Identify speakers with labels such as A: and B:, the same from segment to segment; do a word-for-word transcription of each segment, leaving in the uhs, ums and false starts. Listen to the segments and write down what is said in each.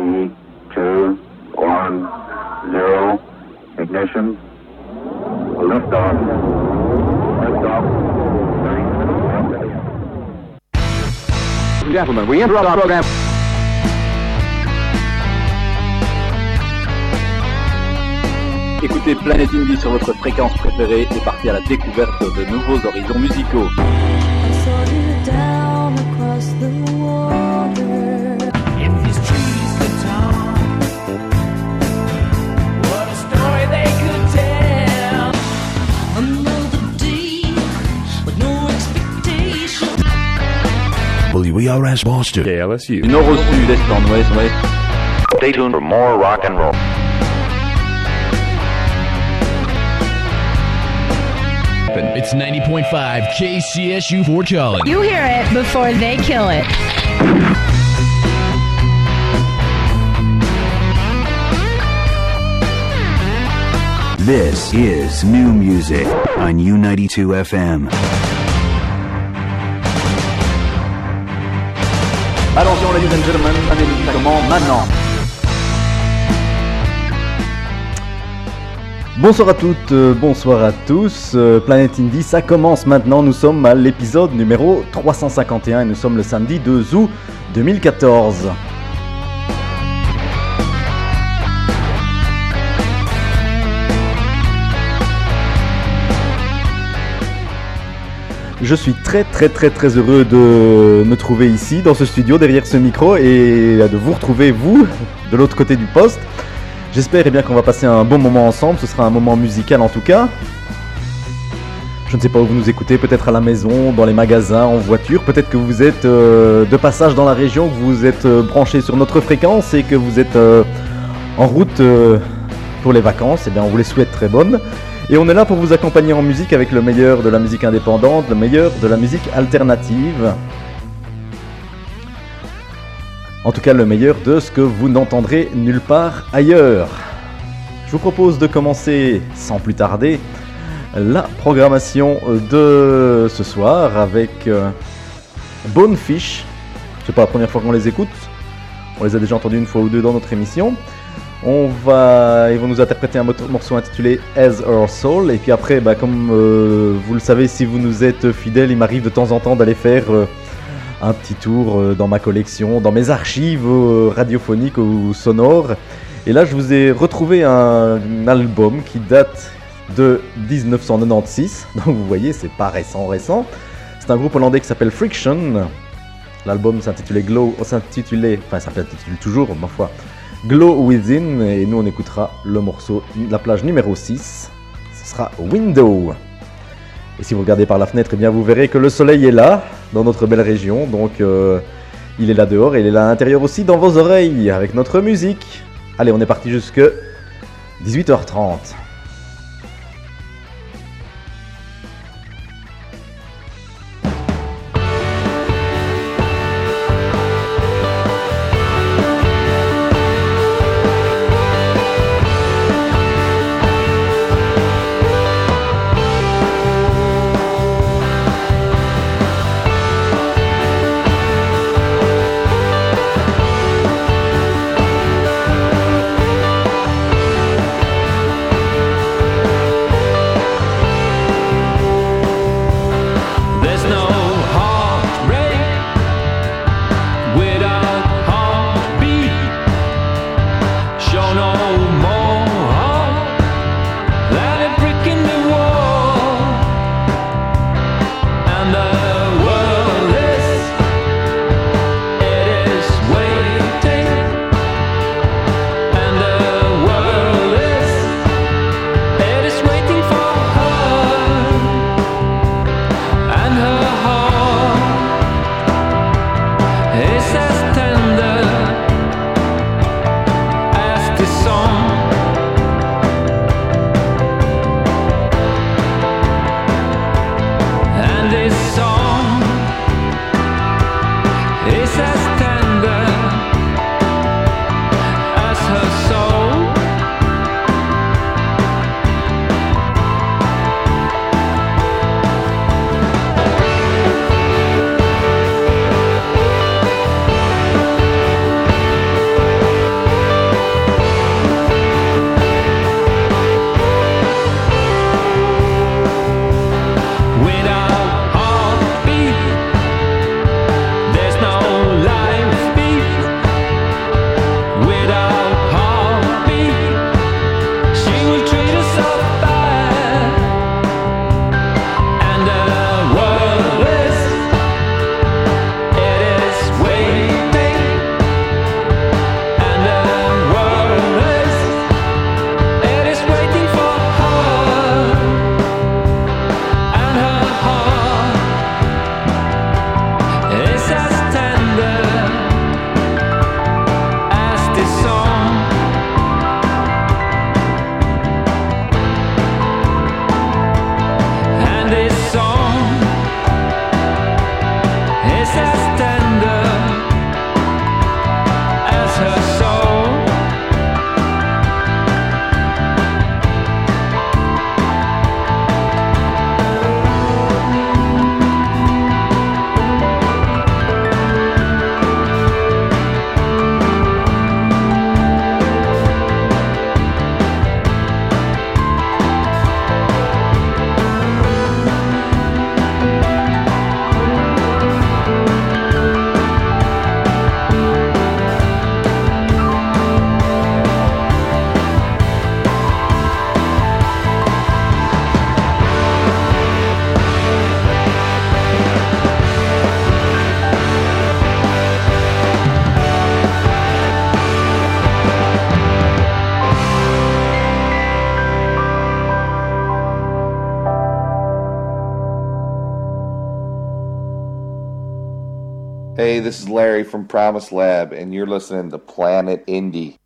A: three, two, one, zero. Ignition. Liftoff. Liftoff.
B: Gentlemen, we interrupt our program. Écoutez Planet Indie sur votre fréquence préférée et partez à la découverte de nouveaux horizons musicaux.
C: W R S Boston.
D: K L S U.
B: Du nord au sud, est en ouest, ouest.
E: Stay tuned for more rock and roll.
F: It's ninety point five K C S U Fort Collins.
G: You hear it before they kill it.
C: This is New Music on U ninety-two F M.
B: Attention, ladies and gentlemen, un émission commence maintenant.
H: Bonsoir à toutes, euh, bonsoir à tous, euh, Planet Indie, ça commence maintenant, nous sommes à l'épisode numéro trois cent cinquante et un et nous sommes le samedi deux août deux mille quatorze. Je suis très très très très heureux de me trouver ici, dans ce studio, derrière ce micro et de vous retrouver, vous, de l'autre côté du poste. J'espère eh bien qu'on va passer un bon moment ensemble, ce sera un moment musical en tout cas. Je ne sais pas où vous nous écoutez, peut-être à la maison, dans les magasins, en voiture, peut-être que vous êtes euh, de passage dans la région, que vous êtes euh, branché sur notre fréquence et que vous êtes euh, en route euh, pour les vacances. Eh bien on vous les souhaite très bonnes. Et on est là pour vous accompagner en musique avec le meilleur de la musique indépendante, le meilleur de la musique alternative. En tout cas, le meilleur de ce que vous n'entendrez nulle part ailleurs. Je vous propose de commencer sans plus tarder la programmation de ce soir avec euh, Bonefish. C'est pas la première fois qu'on les écoute. On les a déjà entendus une fois ou deux dans notre émission. On va, ils vont nous interpréter un morceau intitulé As Our Soul. Et puis après, bah, comme euh, vous le savez, si vous nous êtes fidèles, il m'arrive de temps en temps d'aller faire euh, un petit tour euh, dans ma collection, dans mes archives euh, radiophoniques ou sonores. Et là, je vous ai retrouvé un, un album qui date de dix-neuf cent quatre-vingt-seize. Donc vous voyez, c'est pas récent, récent. C'est un groupe hollandais qui s'appelle Friction. L'album s'intitulait Glow, s'intitulait, enfin, ça s'intitule toujours, ma foi. Glow Within, et nous on écoutera le morceau, la plage numéro six, ce sera Window. Et si vous regardez par la fenêtre, eh bien vous verrez que le soleil est là, dans notre belle région, donc euh, il est là dehors et il est là à l'intérieur aussi dans vos oreilles, avec notre musique. Allez, on est parti jusque dix-huit heures trente.
D: Hey, this is Larry from Promise Lab, and you're listening to Planet Indie.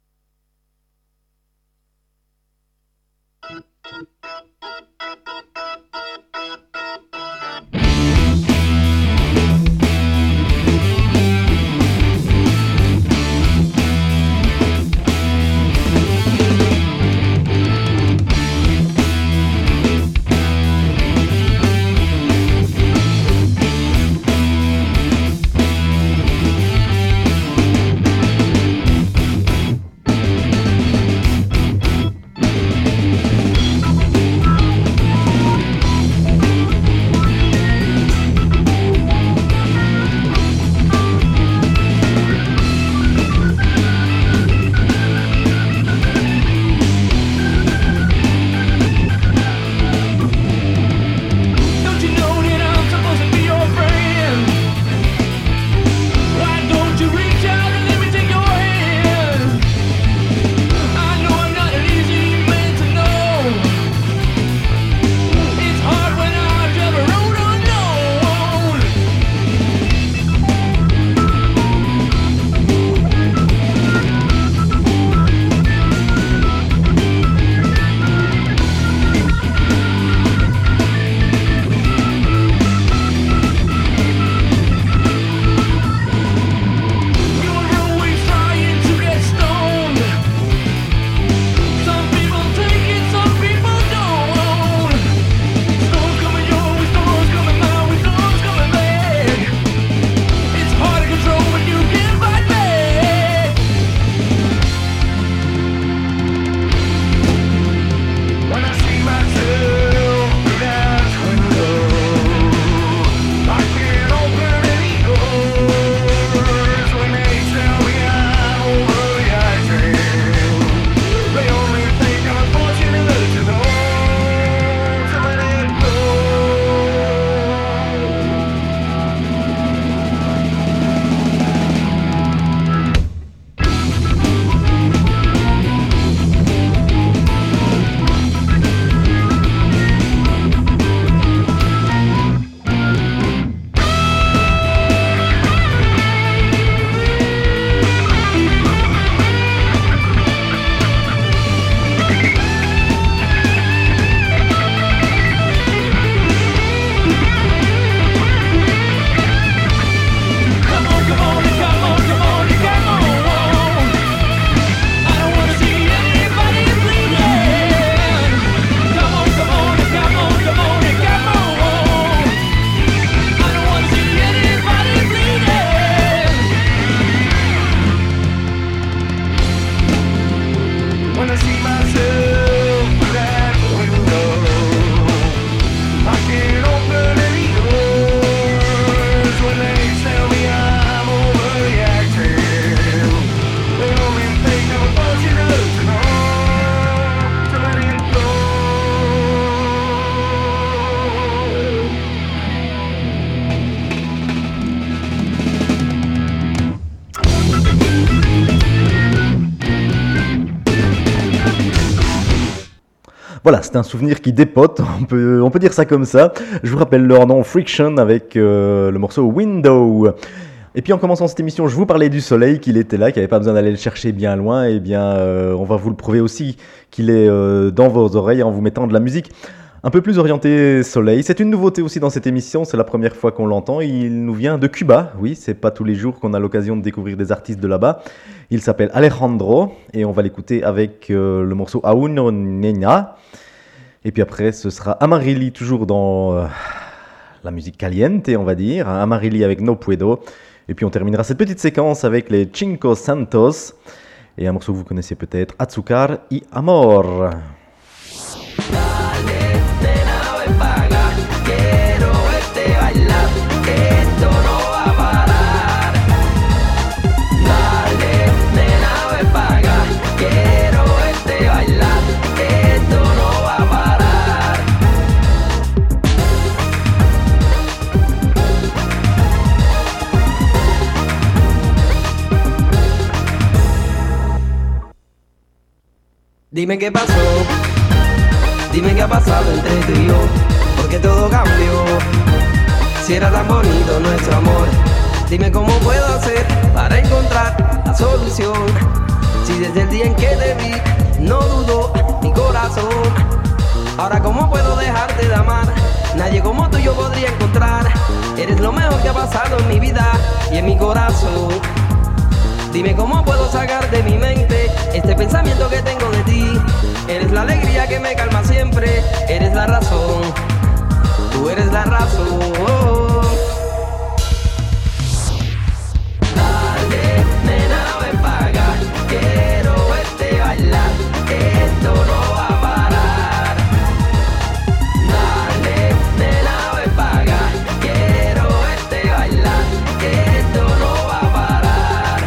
H: Voilà, c'est un souvenir qui dépote, on peut, on peut dire ça comme ça. Je vous rappelle leur nom, Friction, avec euh, le morceau Window. Et puis en commençant cette émission, je vous parlais du soleil, qu'il était là, qu'il n'y avait pas besoin d'aller le chercher bien loin. Et bien, euh, on va vous le prouver aussi qu'il est euh, dans vos oreilles en vous mettant de la musique un peu plus orientée soleil. C'est une nouveauté aussi dans cette émission, c'est la première fois qu'on l'entend. Il nous vient de Cuba, oui, c'est pas tous les jours qu'on a l'occasion de découvrir des artistes de là-bas. Il s'appelle Alejandro et on va l'écouter avec euh, le morceau Aún no Niña. Et puis après, ce sera Amarilli, toujours dans euh, la musique caliente, on va dire. Amarilli avec No Puedo. Et puis on terminera cette petite séquence avec les Cinco Santos. Et un morceau que vous connaissez peut-être, Azúcar y Amor.
I: Dime qué pasó, dime qué ha pasado entre tú y yo, porque todo cambió. Si era tan bonito nuestro amor, Dime cómo puedo hacer para encontrar la solución. Si desde el día en que te vi no dudó mi corazón. Ahora cómo puedo dejarte de amar. Nadie como tú yo podría encontrar. Eres lo mejor que ha pasado en mi vida y en mi corazón. Dime cómo puedo sacar de mi mente este pensamiento que tengo de ti. Eres la alegría que me calma siempre. Eres la razón. Tú eres la razón. Dale, nena, ven pa' acá. Quiero verte bailar. Esto no va a parar. Dale, nena, ven pa' acá. Quiero verte bailar. Esto no va a parar.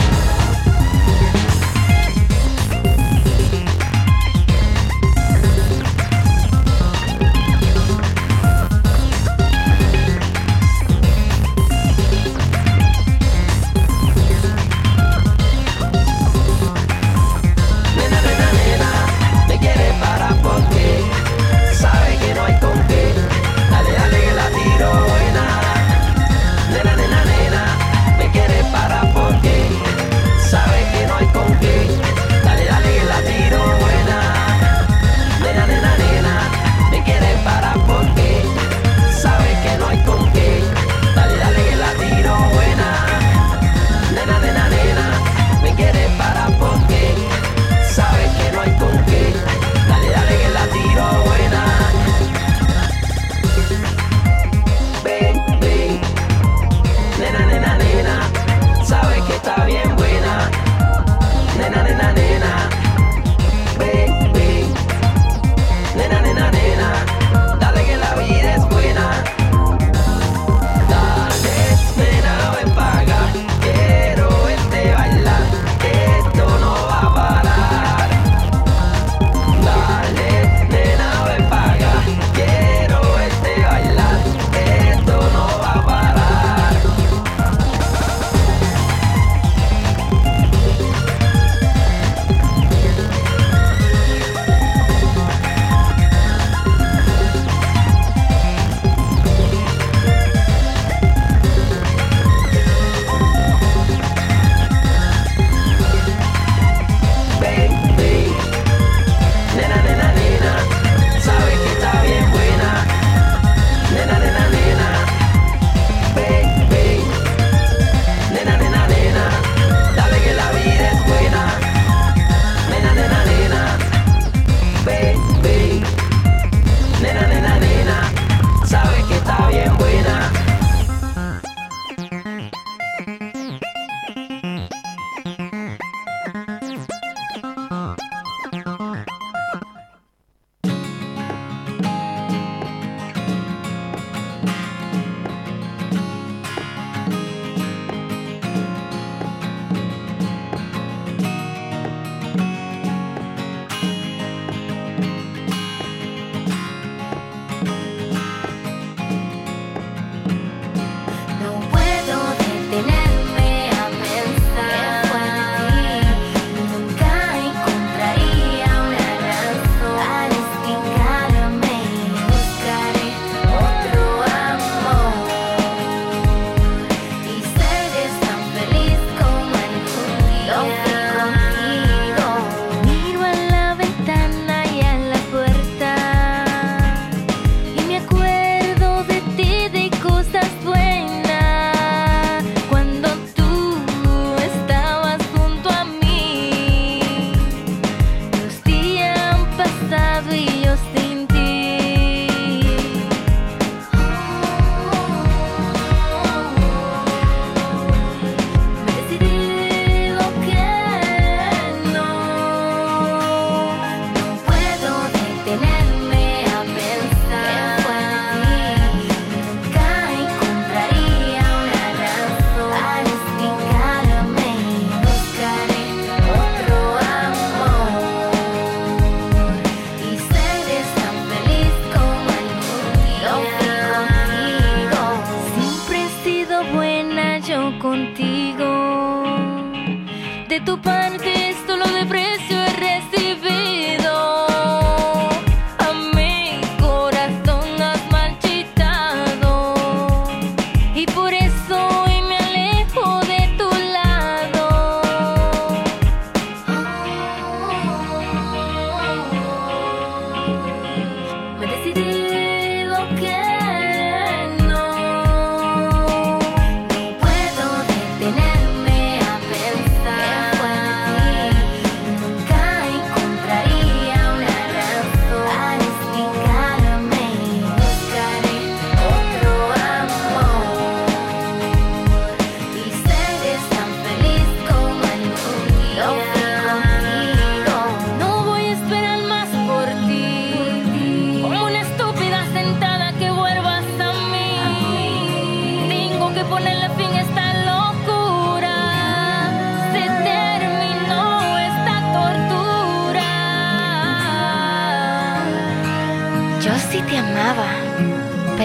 J: tu parte solo de precio he recibido. A mi corazón has marchitado y por eso hoy me alejo.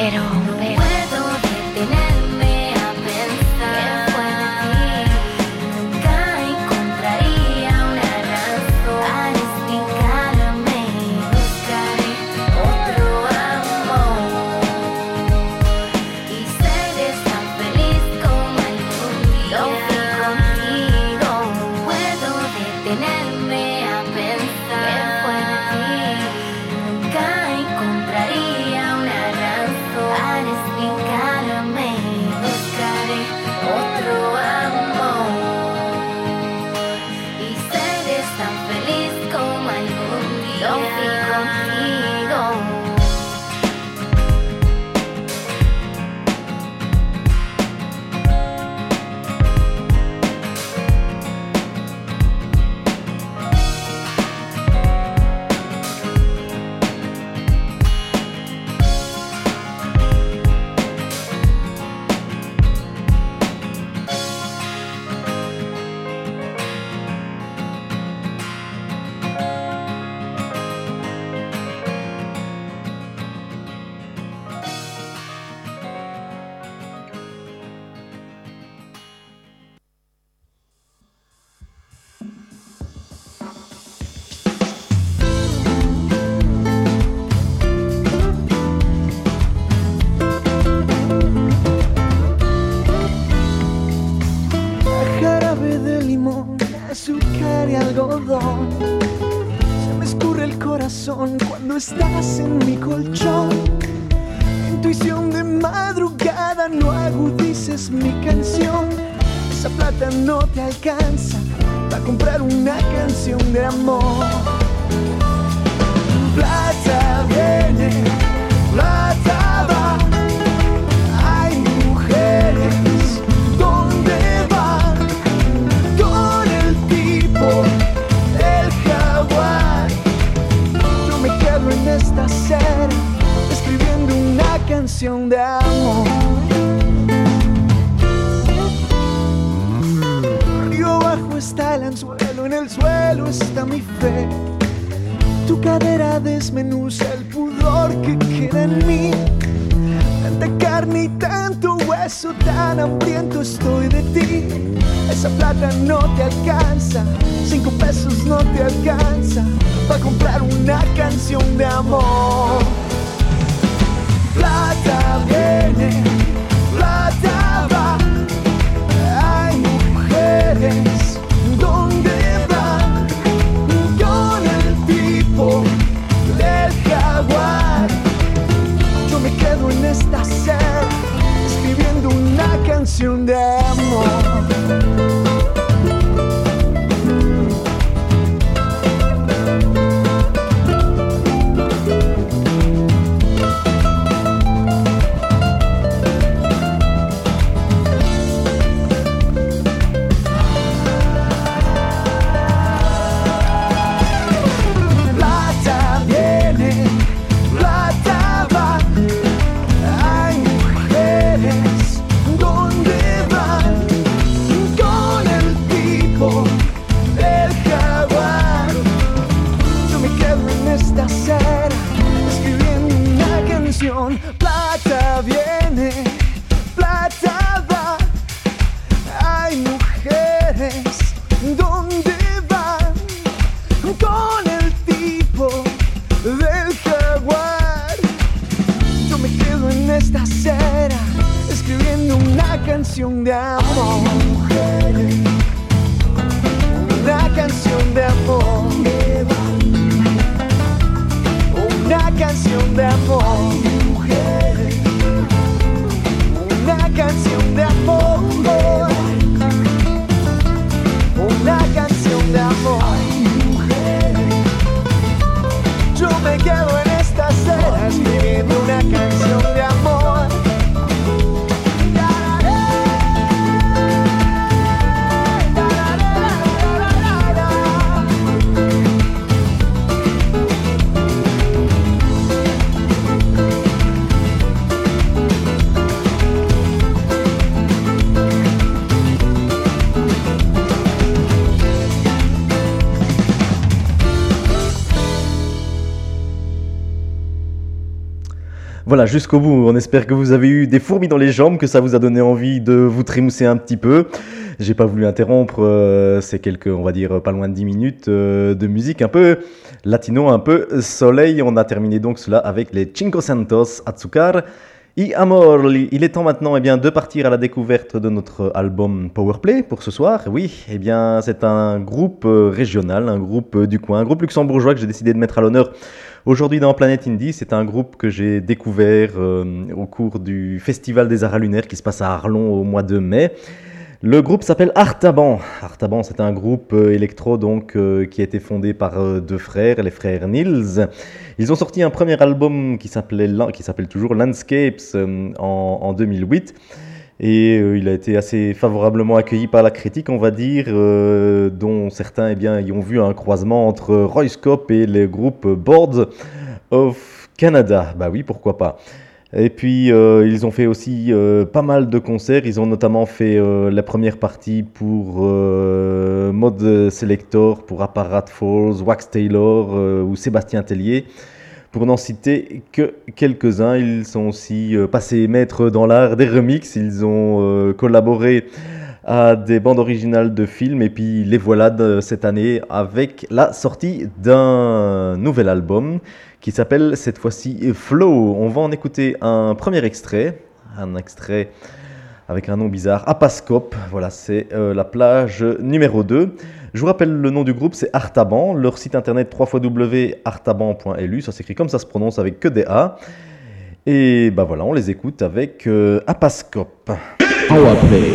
J: pero, pero puedo detenerme a pensar que fuera de ti. Nunca encontraría una razón para explicarme. Buscaré otro amor y seré tan feliz como algún día lo fui contigo. Puedo detenerme a pensar que fuera de ti. Nunca encontraría una razón para explicarme. Buscaré otro amor y seré tan feliz como algún día lo fui contigo.
K: Jarabe de limón, azúcar y algodón. Se me escurre el corazón cuando estás en mi colchón. Intuición de madrugada, no agudices mi canción. Esa plata no te alcanza para comprar una canción de amor. Plata viene, plata va. Hay mujeres, ¿dónde van? Con el tipo del jaguar. Yo me quedo en esta acera escribiendo una canción de amor. Río abajo está el anzuelo, en el suelo está mi fe. Tu cadera desmenuza el pudor que queda en mí. Tanta carne y tanto hueso, tan hambriento estoy de ti. Esa plata no te alcanza, cinco pesos no te alcanza para comprar una canción de amor. Plata viene, plata va. Hay mujeres, ¿dónde van? Con el tipo del jaguar. Yo me quedo en esta acera escribiendo una canción de amor. Plata viene, plata va. Hay mujeres, ¿dónde van? Con el tipo del jaguar. Yo me quedo en esta acera escribiendo una canción de amor. Una canción de amor. Una canción de amor. Una canción de amor. Una canción de amor. Yo me quedo en esta acera escribiendo una canción de amor.
H: Voilà, jusqu'au bout. On espère que vous avez eu des fourmis dans les jambes, que ça vous a donné envie de vous trémousser un petit peu. J'ai pas voulu interrompre euh, ces quelques, on va dire, pas loin de dix minutes euh, de musique un peu latino, un peu soleil. On a terminé donc cela avec les Cinco Santos, Azúcar y Amor. Il est temps maintenant eh bien, de partir à la découverte de notre album Powerplay pour ce soir. Oui, eh bien, c'est un groupe euh, régional, un groupe euh, du coin, un groupe luxembourgeois que j'ai décidé de mettre à l'honneur aujourd'hui dans Planète Indie. C'est un groupe que j'ai découvert euh, au cours du Festival des Arts Lunaires qui se passe à Arlon au mois de mai. Le groupe s'appelle Artaban. Artaban, c'est un groupe euh, électro donc, euh, qui a été fondé par euh, deux frères, les frères Nils. Ils ont sorti un premier album qui, s'appelait, qui s'appelle toujours Landscapes euh, en, en deux mille huit. Et euh, il a été assez favorablement accueilli par la critique, on va dire, euh, dont certains eh bien, y ont vu un croisement entre Royscope et le groupe Boards of Canada. Bah oui, pourquoi pas. Et puis, euh, ils ont fait aussi euh, pas mal de concerts. Ils ont notamment fait euh, la première partie pour euh, Mode Selector, pour Apparat Falls, Wax Taylor euh, ou Sébastien Tellier. Pour n'en citer que quelques-uns, ils sont aussi euh, passés maîtres dans l'art des remixes. Ils ont euh, collaboré à des bandes originales de films. Et puis les voilà de cette année avec la sortie d'un nouvel album qui s'appelle cette fois-ci Flow. On va en écouter un premier extrait, un extrait avec un nom bizarre, Apascope. Voilà, c'est euh, la plage numéro deux. Je vous rappelle le nom du groupe, c'est Artaban. Leur site internet w w w point artaban point l u, ça s'écrit comme ça se prononce avec que des A. Et bah voilà, on les écoute avec euh, Apascope.
L: Powerplay.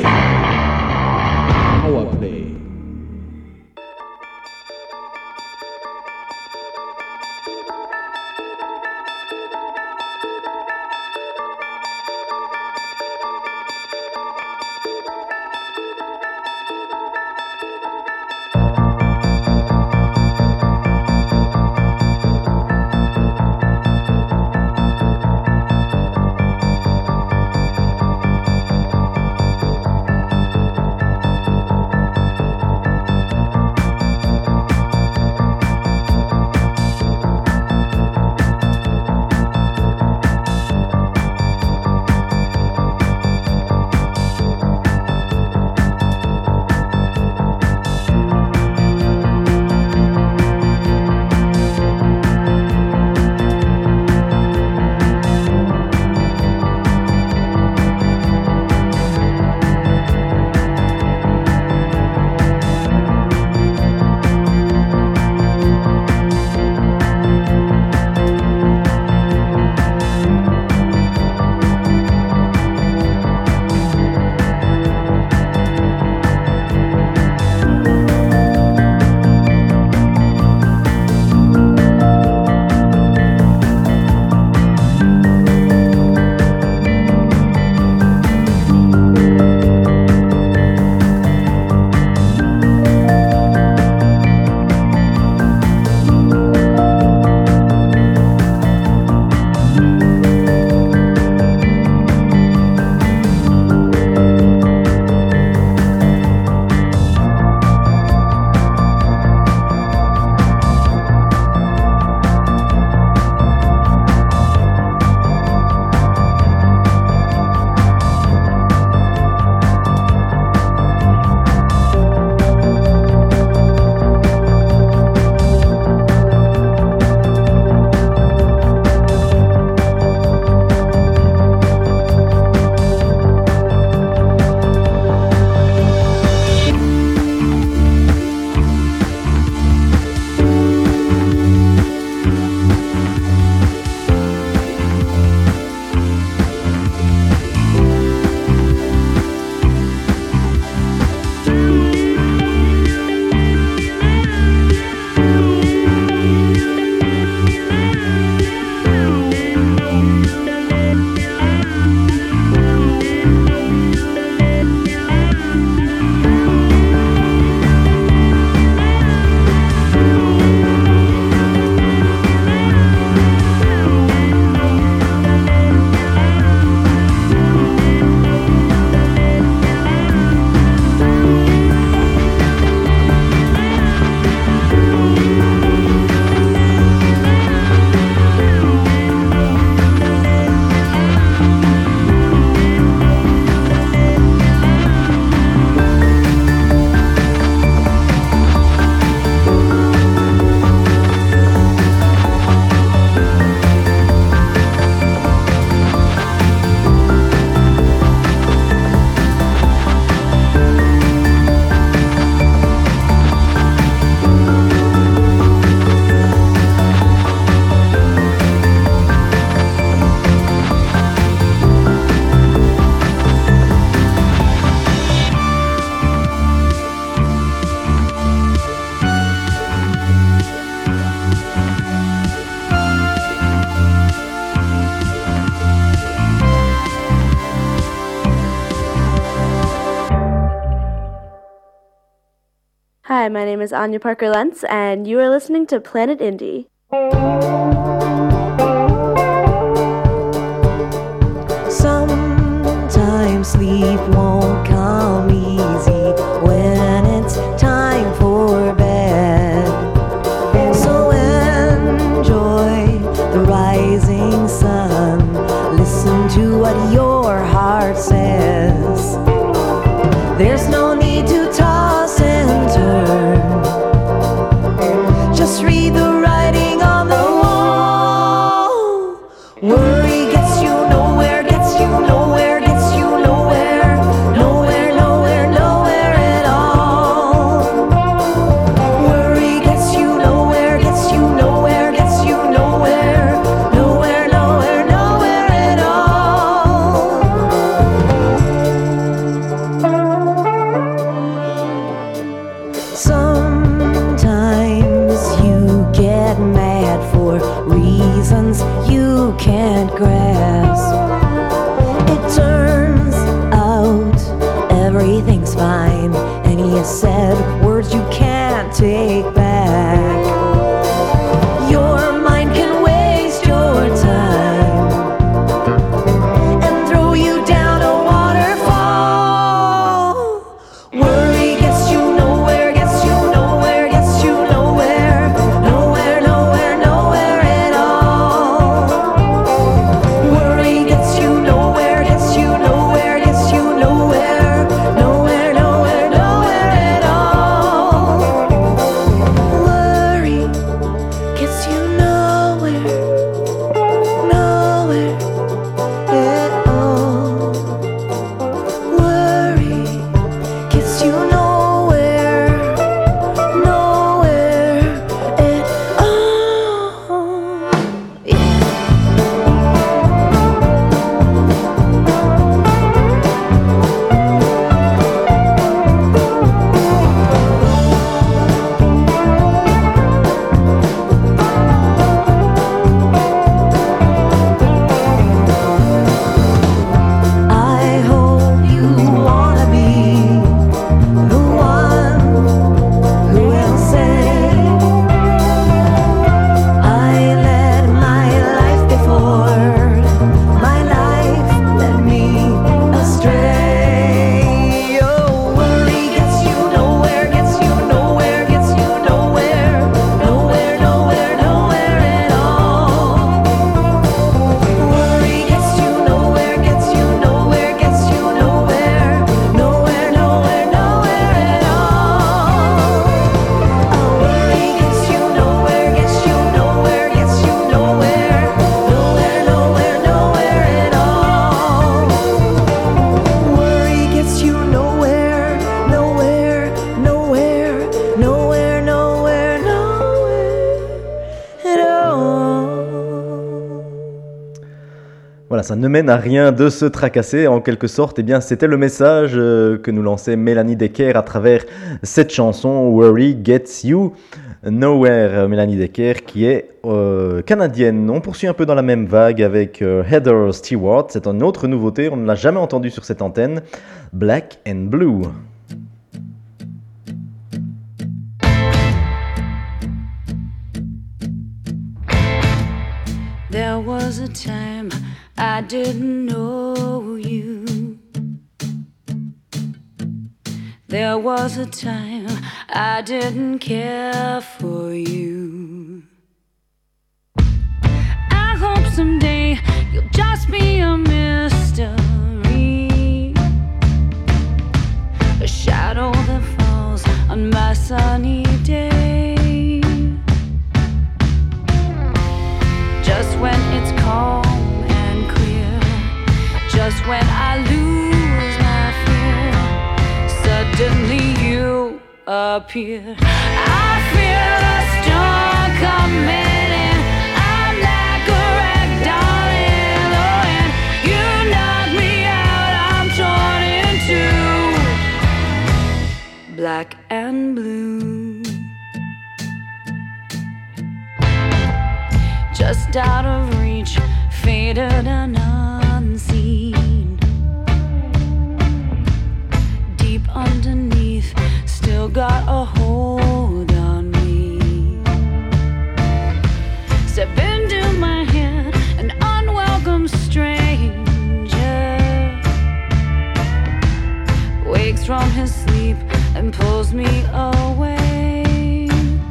L: Powerplay.
J: Thank
L: Hi, my name is Anya Parker Lentz, and you are listening to Planet Indie.
M: Sometimes sleep won't come easy when it's time for bed. So enjoy the rising sun. Listen to what your heart says. There's no need to toss and turn. Just read the writing on the wall. Worry gets you nowhere, gets you nowhere, gets you nowhere. Nowhere, nowhere, nowhere at all. Worry gets you nowhere, gets you nowhere, gets you nowhere. Nowhere, nowhere, nowhere at all. Sometimes you get mad for reasons you can't grasp. It turns out everything's fine, and he has said words you can't take back. Your mind can waste your time and throw you down a waterfall. Worry gets you nowhere, gets you nowhere, gets you nowhere. Nowhere, nowhere, nowhere at all. Worry gets you nowhere, gets you nowhere, gets you nowhere. Nowhere, nowhere, nowhere at all. Worry gets you nowhere, nowhere at all. Worry gets you nowhere, nowhere at all. Yeah. I hope you wanna be the one who will say, I led my life before my life led me astray. Oh, worry gets you nowhere, gets you nowhere, gets you nowhere. Nowhere, nowhere, nowhere at all. Worry gets you nowhere, gets you nowhere, gets you nowhere. Nowhere, nowhere, nowhere at all. Oh, worry gets you nowhere, gets you nowhere, gets you nowhere. Nowhere, nowhere, nowhere at all. Worry gets you nowhere, nowhere, nowhere, nowhere, nowhere, nowhere at all.
H: Voilà, ça ne mène à rien de se tracasser, en quelque sorte. Eh bien, c'était le message euh, que nous lançait Mélanie Decker à travers cette chanson Worry Gets You Nowhere. Mélanie Decker qui est euh, canadienne. On poursuit un peu dans la même vague avec euh, Heather Stewart. C'est une autre nouveauté, on ne l'a jamais entendu sur cette antenne. Black and Blue.
N: There was a time I didn't know you. There was a time I didn't care for you. I hope someday you'll just be a mystery, a shadow that falls on my sunny day. Just when it's calm and clear, just when I lose my fear, suddenly you appear. I feel a storm coming in. I'm like a wreck, darling. Oh, and you knock me out. I'm torn in two, black and blue. Just out of reach, faded and unseen. Deep underneath, still got a hold on me. Step into my head, an unwelcome stranger wakes from his sleep and pulls me away.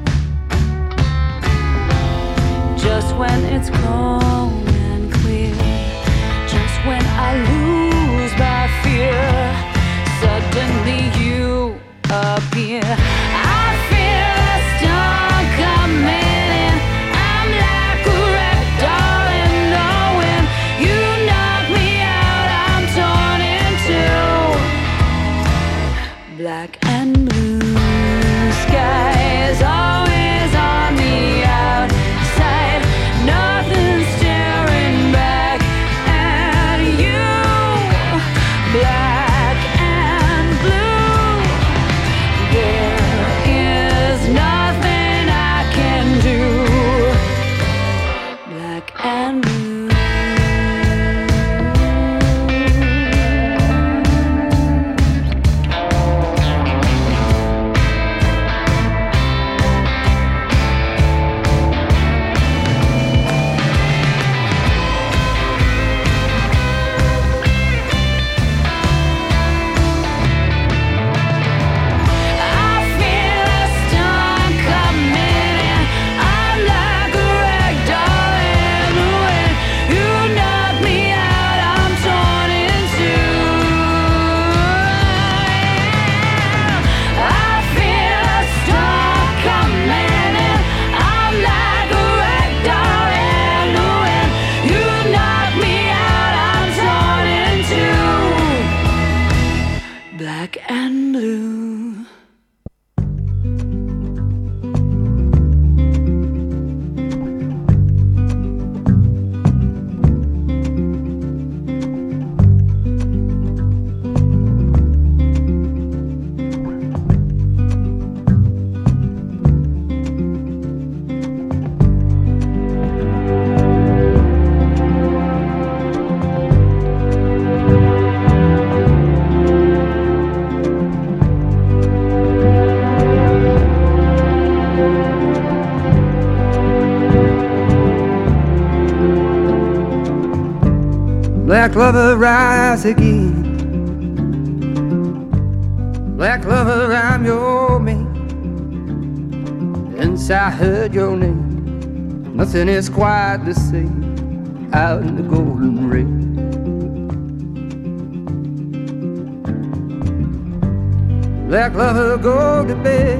N: Just when it's calm and clear, just when I lose my fear, suddenly you appear. I feel a storm coming in. I'm like a wreck, darling, knowing you knock me out. I'm torn in two, black and blue. Sky is always on the outside, nothing staring back at you. Black and blue, there is nothing I can do. Black and blue. I feel a storm coming in. I'm like a wreck, darling, when you knock me out, I'm torn in two. I feel a storm coming in. I'm like a wreck, darling, when you knock me out, I'm torn in two, black and blue.
I: Black lover, rise again. Black lover, I'm your man. Since I heard your name, nothing is quite the same out in the golden rain. Black lover, go to bed.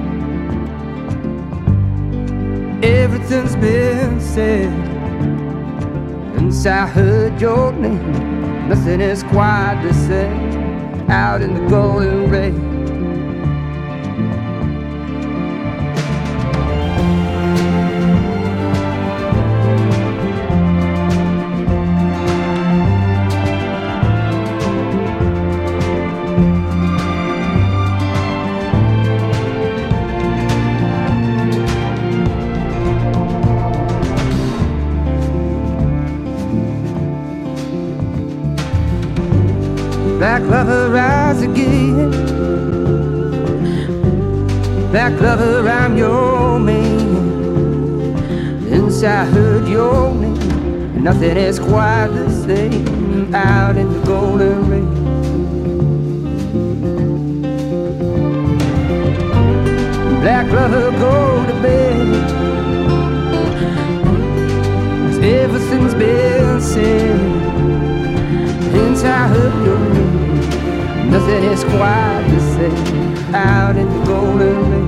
I: Everything's been said. Since I heard your name, nothing is quite the same out in the golden rain. Black lover, rise again. Black lover, I'm your man. Since I heard your name, nothing is quite the same out in the golden rain. Black lover, go to bed. 'Cause everything's been said. Since I heard your name, nothing is quite the same out in the golden rain.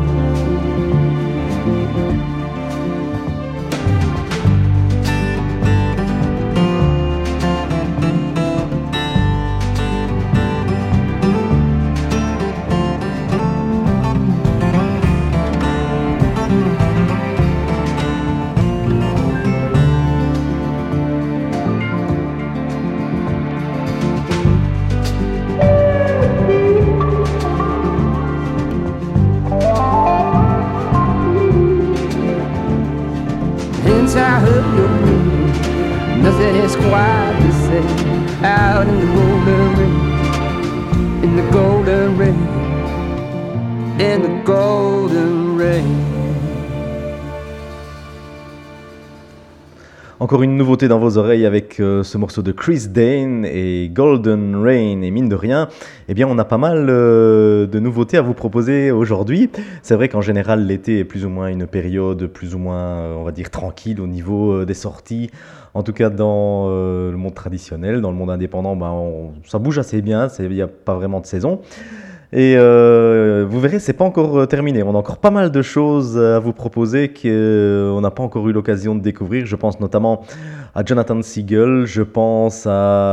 I: Since I heard your name, nothing is quite the same out in the golden rain, in the golden rain. in the golden rain.
H: Encore une nouveauté dans vos oreilles avec euh, ce morceau de Chris Dane et Golden Rain. Et mine de rien, eh bien, on a pas mal euh, de nouveautés à vous proposer aujourd'hui. C'est vrai qu'en général, l'été est plus ou moins une période plus ou moins, euh, on va dire, tranquille au niveau euh, des sorties. En tout cas, dans euh, le monde traditionnel, dans le monde indépendant, ben, on, ça bouge assez bien. Il n'y a pas vraiment de saison. Et euh, vous verrez, c'est pas encore terminé. On a encore pas mal de choses à vous proposer qu'on n'a pas encore eu l'occasion de découvrir. Je pense notamment à Jonathan Siegel, je pense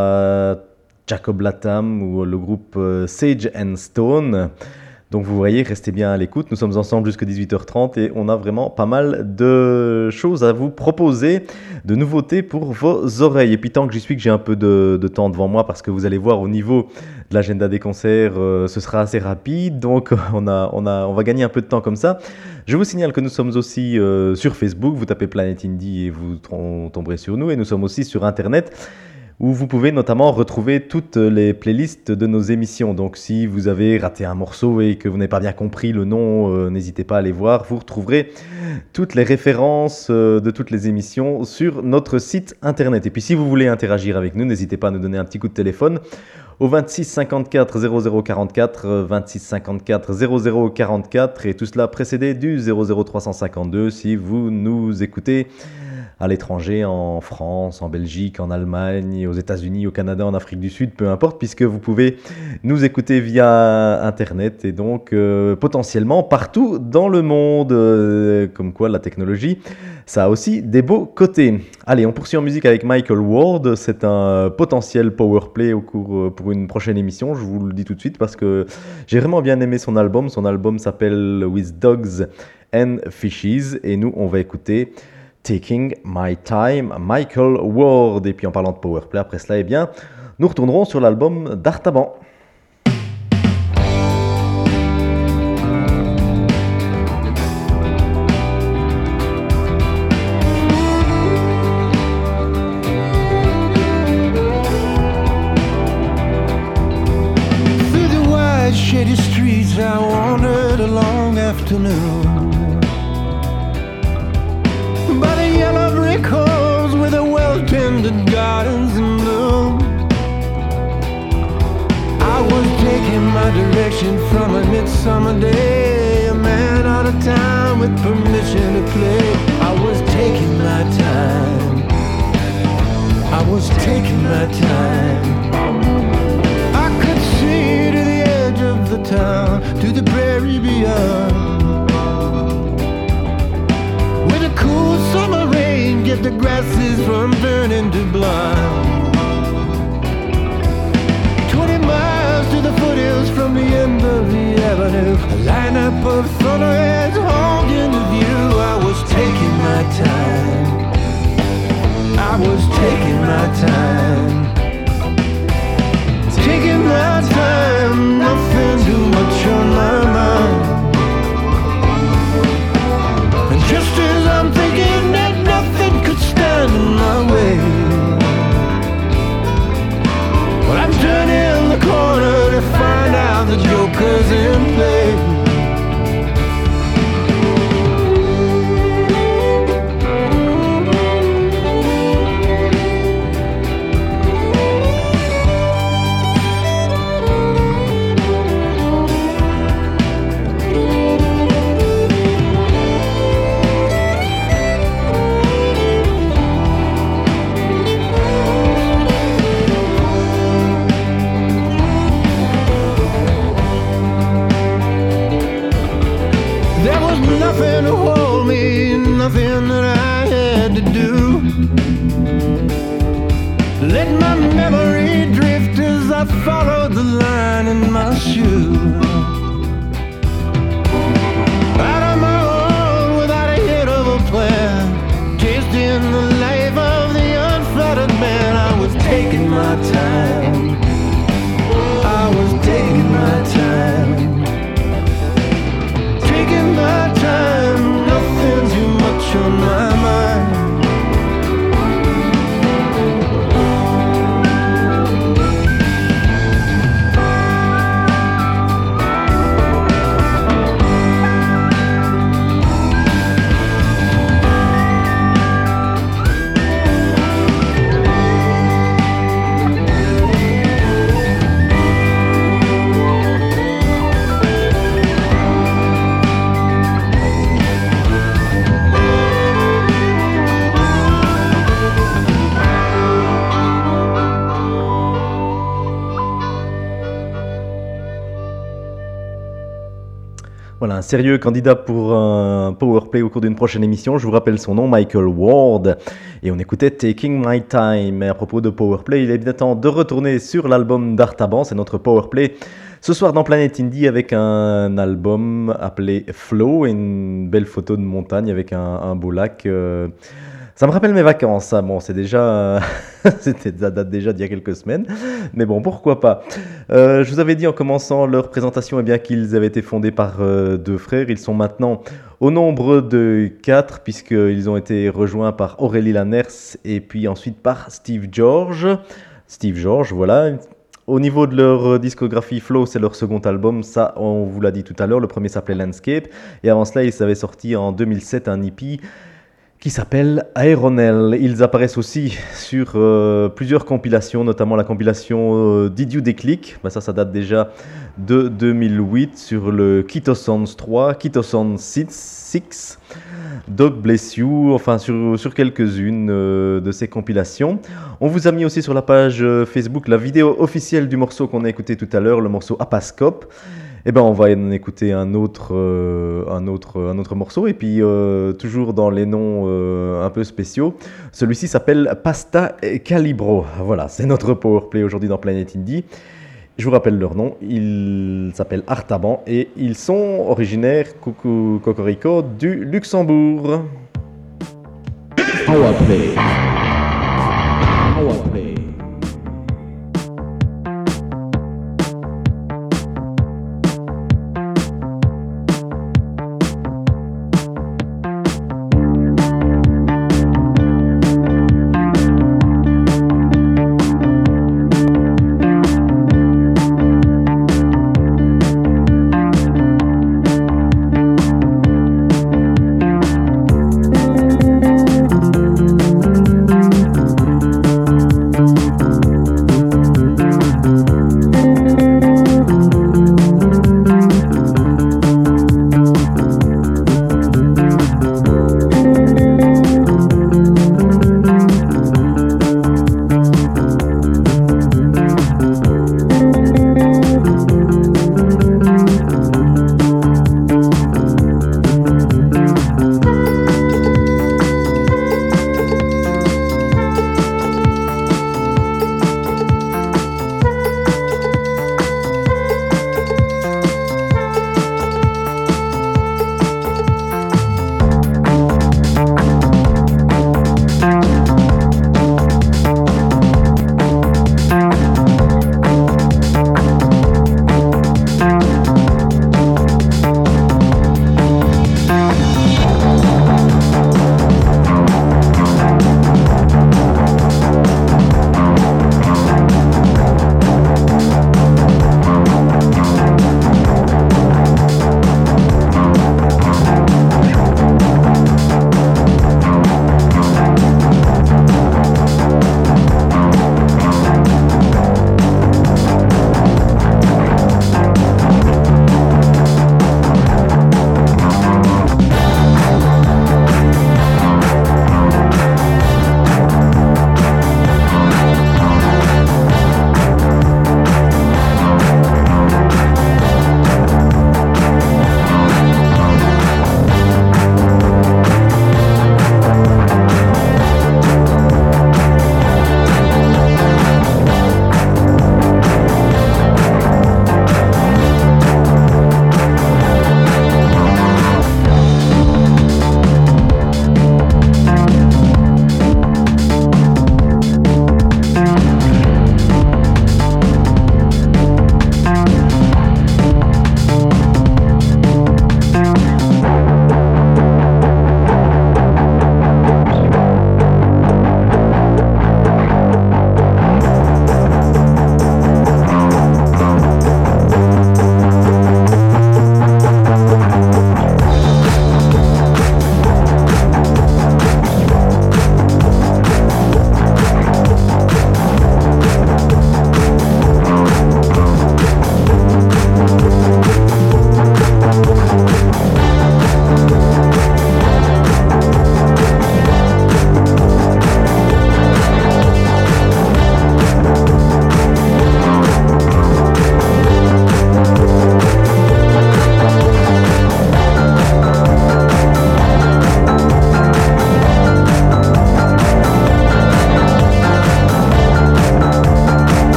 H: à Jacob Latham ou le groupe Sage and Stone. Donc vous voyez, restez bien à l'écoute. Nous sommes ensemble jusqu'à dix-huit heures trente et on a vraiment pas mal de choses à vous proposer, de nouveautés pour vos oreilles. Et puis tant que j'y suis, que j'ai un peu de, de temps devant moi, parce que vous allez voir au niveau de l'agenda des concerts, euh, ce sera assez rapide. Donc on, a, on, a, on va gagner un peu de temps comme ça. Je vous signale que nous sommes aussi euh, sur Facebook. Vous tapez Planet Indie et vous tomberez sur nous. Et nous sommes aussi sur Internet, où vous pouvez notamment retrouver toutes les playlists de nos émissions. Donc si vous avez raté un morceau et que vous n'avez pas bien compris le nom, euh, n'hésitez pas à aller voir. Vous retrouverez toutes les références euh, de toutes les émissions sur notre site internet. Et puis si vous voulez interagir avec nous, n'hésitez pas à nous donner un petit coup de téléphone au vingt-six cinquante-quatre zéro zéro quarante-quatre, vingt-six cinquante-quatre zéro zéro quarante-quatre, et tout cela précédé du zéro zéro trois cent cinquante-deux si vous nous écoutez à l'étranger, en France, en Belgique, en Allemagne, aux États-Unis, au Canada, en Afrique du Sud, peu importe, puisque vous pouvez nous écouter via Internet et donc euh, potentiellement partout dans le monde. Euh, comme quoi la technologie, ça a aussi des beaux côtés. Allez, on poursuit en musique avec Michael Ward. C'est un potentiel powerplay au cours pour une prochaine émission, je vous le dis tout de suite, parce que j'ai vraiment bien aimé son album. Son album s'appelle With Dogs and Fishes et nous, on va écouter Taking My Time, Michael Ward. Et puis en parlant de powerplay, après cela, eh bien, nous retournerons sur l'album d'Artaban.
K: Through the wide shady streets I wandered a long afternoon, by the yellow brick homes with the well-tended gardens in bloom. I was taking my direction from a midsummer day, a man out of town with permission to play. I was taking my time, I was taking my time. I could see to the edge of the town, to the prairie beyond. Cool summer rain, get the grasses from turning to blind. Twenty miles to the foothills from the end of the avenue, a lineup of thunderheads hauled into view. I was taking my time, I was taking my time, taking my time, nothing too much on my mind. Just as I'm thinking that nothing could stand in my way, well, I'm turning the corner to find out the joker's in play. Nothing to hold me, nothing that I had to do. Let my memory drift as I followed the line in my shoe. Out on my own without a hit of a plan, tasting the life of the unfettered man. I was taking my time, I was taking my time, taking my time, nothing too much on my mind.
H: un sérieux candidat pour un powerplay au cours d'une prochaine émission. Je vous rappelle son nom, Michael Ward. Et on écoutait Taking My Time. Et à propos de powerplay, il est bien temps de retourner sur l'album d'Artaban. C'est notre powerplay ce soir dans Planet Indie avec un album appelé Flow et une belle photo de montagne avec un, un beau lac. Euh, Ça me rappelle mes vacances, ça. Bon, c'est déjà, c'était, ça date déjà d'il y a quelques semaines, mais bon, pourquoi pas. Euh, je vous avais dit en commençant leur présentation, eh bien qu'ils avaient été fondés par euh, deux frères. Ils sont maintenant au nombre de quatre, puisqu'ils ont été rejoints par Aurélie Lanners et puis ensuite par Steve George. Steve George, voilà. Au niveau de leur discographie, Flow, c'est leur second album. Ça, on vous l'a dit tout à l'heure. Le premier s'appelait Landscape, et avant cela, ils avaient sorti en deux mille sept un E P qui s'appelle Aeronel. Ils apparaissent aussi sur euh, plusieurs compilations, notamment la compilation euh, Did You Déclic. Ben ça, ça date déjà de deux mille huit sur le Keto Sounds trois, Keto Sounds six, Dog Bless You, enfin sur, sur quelques-unes euh, de ces compilations. On vous a mis aussi sur la page euh, Facebook la vidéo officielle du morceau qu'on a écouté tout à l'heure, le morceau Apascope. Eh ben, on va en écouter un autre, euh, un autre, un autre morceau, et puis euh, toujours dans les noms euh, un peu spéciaux. Celui-ci s'appelle Pasta Calibro. Voilà, c'est notre powerplay aujourd'hui dans Planet Indie. Je vous rappelle leur nom, ils s'appellent Artaban et ils sont originaires, coucou cocorico, du Luxembourg.
F: Powerplay. Powerplay.
M: Thank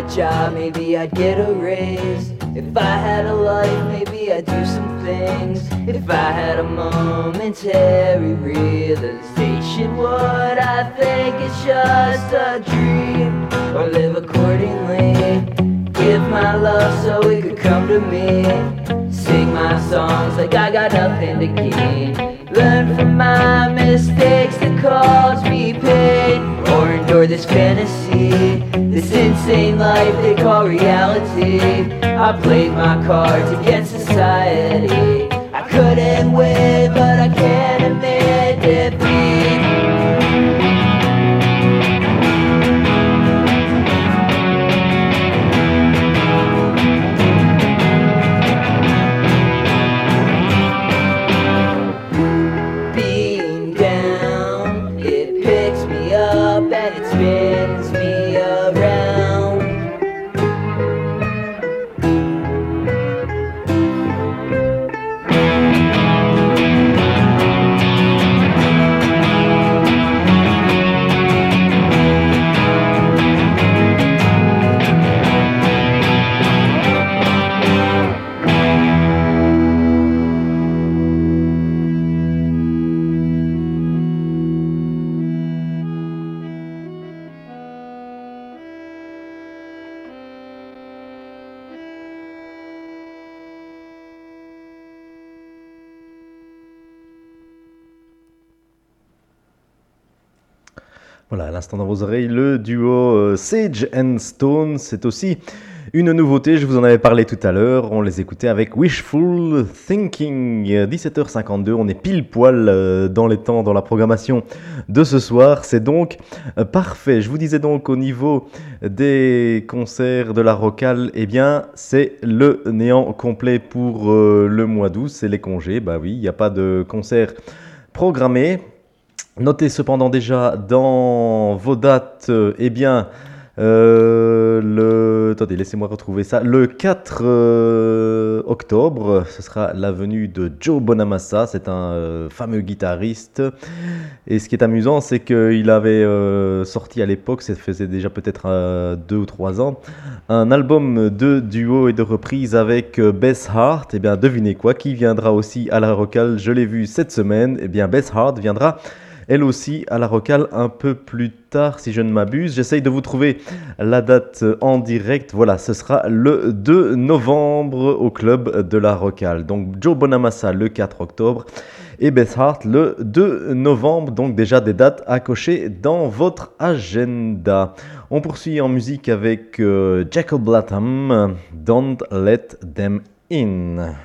O: a job, maybe I'd get a raise. If I had a life, maybe I'd do some things. If I had a momentary realization, what I think is just a dream, or live accordingly. Give my love so it could come to me. Sing my songs like I got nothing to gain. Learn from my mistakes that caused me pain, or endure this fantasy, this insane life they call reality. I played my cards against society. I couldn't win, but I can't admit defeat.
H: Voilà, à l'instant dans vos oreilles, le duo euh, Sage and Stone, c'est aussi une nouveauté, je vous en avais parlé tout à l'heure, on les écoutait avec Wishful Thinking, dix-sept heures cinquante-deux, on est pile poil euh, dans les temps, dans la programmation de ce soir, c'est donc euh, parfait. Je vous disais donc au niveau des concerts de la Rocale, eh bien c'est le néant complet pour euh, le mois d'août, c'est les congés, bah oui, il n'y a pas de concert programmé. Notez cependant déjà dans vos dates, euh, eh bien, euh, le... Attendez, laissez-moi retrouver ça. Le quatre euh, octobre, ce sera la venue de Joe Bonamassa, c'est un euh, fameux guitariste. Et ce qui est amusant, c'est qu'il avait euh, sorti à l'époque, ça faisait déjà peut-être euh, deux ou trois ans, un album de duo et de reprise avec euh, Bess Hart. Eh bien, devinez quoi, qui viendra aussi à la Rocale, je l'ai vu cette semaine. Eh bien, Bess Hart viendra elle aussi à la Rocale un peu plus tard si je ne m'abuse. J'essaye de vous trouver la date en direct. Voilà, ce sera le deux novembre au club de la Rocale. Donc Joe Bonamassa le quatre octobre et Bess Hart le deux novembre. Donc déjà des dates à cocher dans votre agenda. On poursuit en musique avec euh, Jacob Blatham, Don't Let Them In.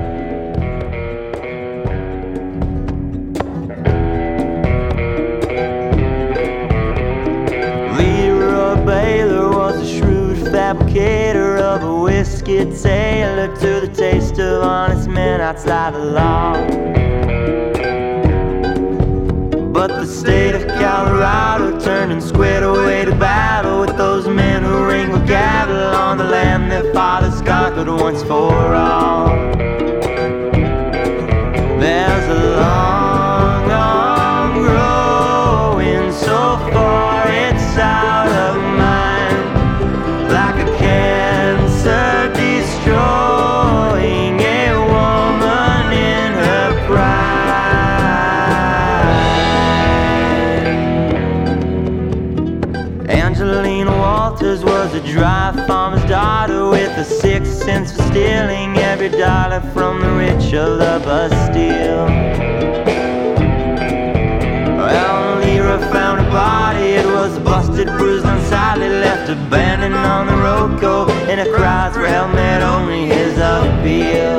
P: Baylor was a shrewd fabricator of a whiskey tailored to the taste of honest men outside the law. But the state of Colorado turned and squared away to battle with those men who wrangle cattle on the land their fathers conquered once for all. There's a long, long growing so far it's out of like a cancer destroying a woman in her pride. Angelina Walters was a dry farmer's daughter with a sixth sense for stealing every dollar from the rich of the Bastille. Well, Lyra found her body, it was busted, bruised, unsightly, left abandoned on the road go, and her cries for help met only his appeal.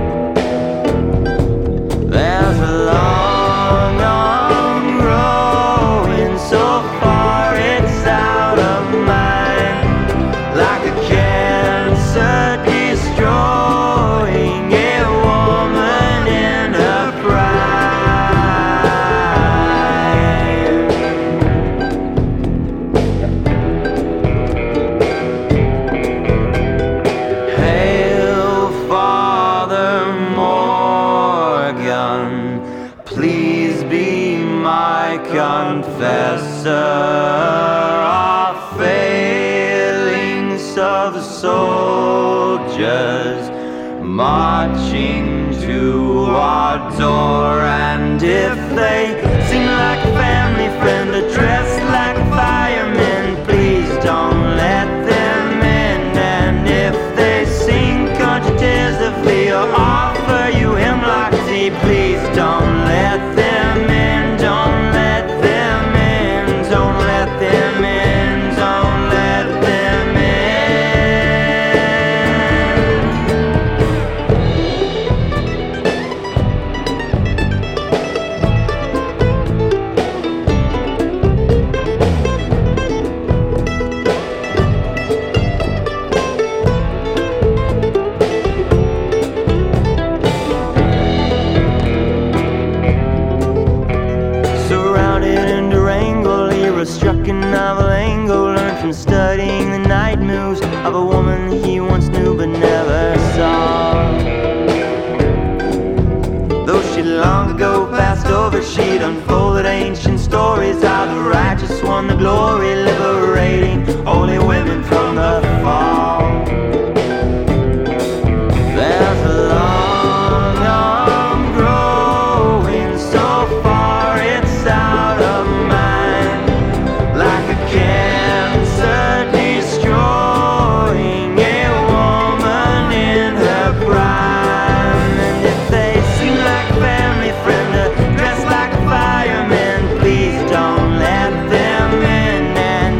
P: There's a long, long growing so far it's out of mind, like a cancer destroying a woman in her pride. Confessor, our failing so soldiers marching to our door. And if they seem like a family friend or dressed like a fireman, please don't let them in. And if they sing country tears of Lee or offer you hemlock tea, please don't let them in. Don't let them in. Don't let them in. Don't let them in. Surrounded in Durango, Lyra struck a novel angle, learned from studying the night moves of a woman he once knew but never saw. Though she long ago passed over, she'd unfolded ancient stories how the righteous won the glory, liberating holy women from the fall. There's a long arm growing so far it's out of mind, like a cancer destroying a woman in her prime. And if they seem like a family friend or dressed like a fireman, please don't let them in. And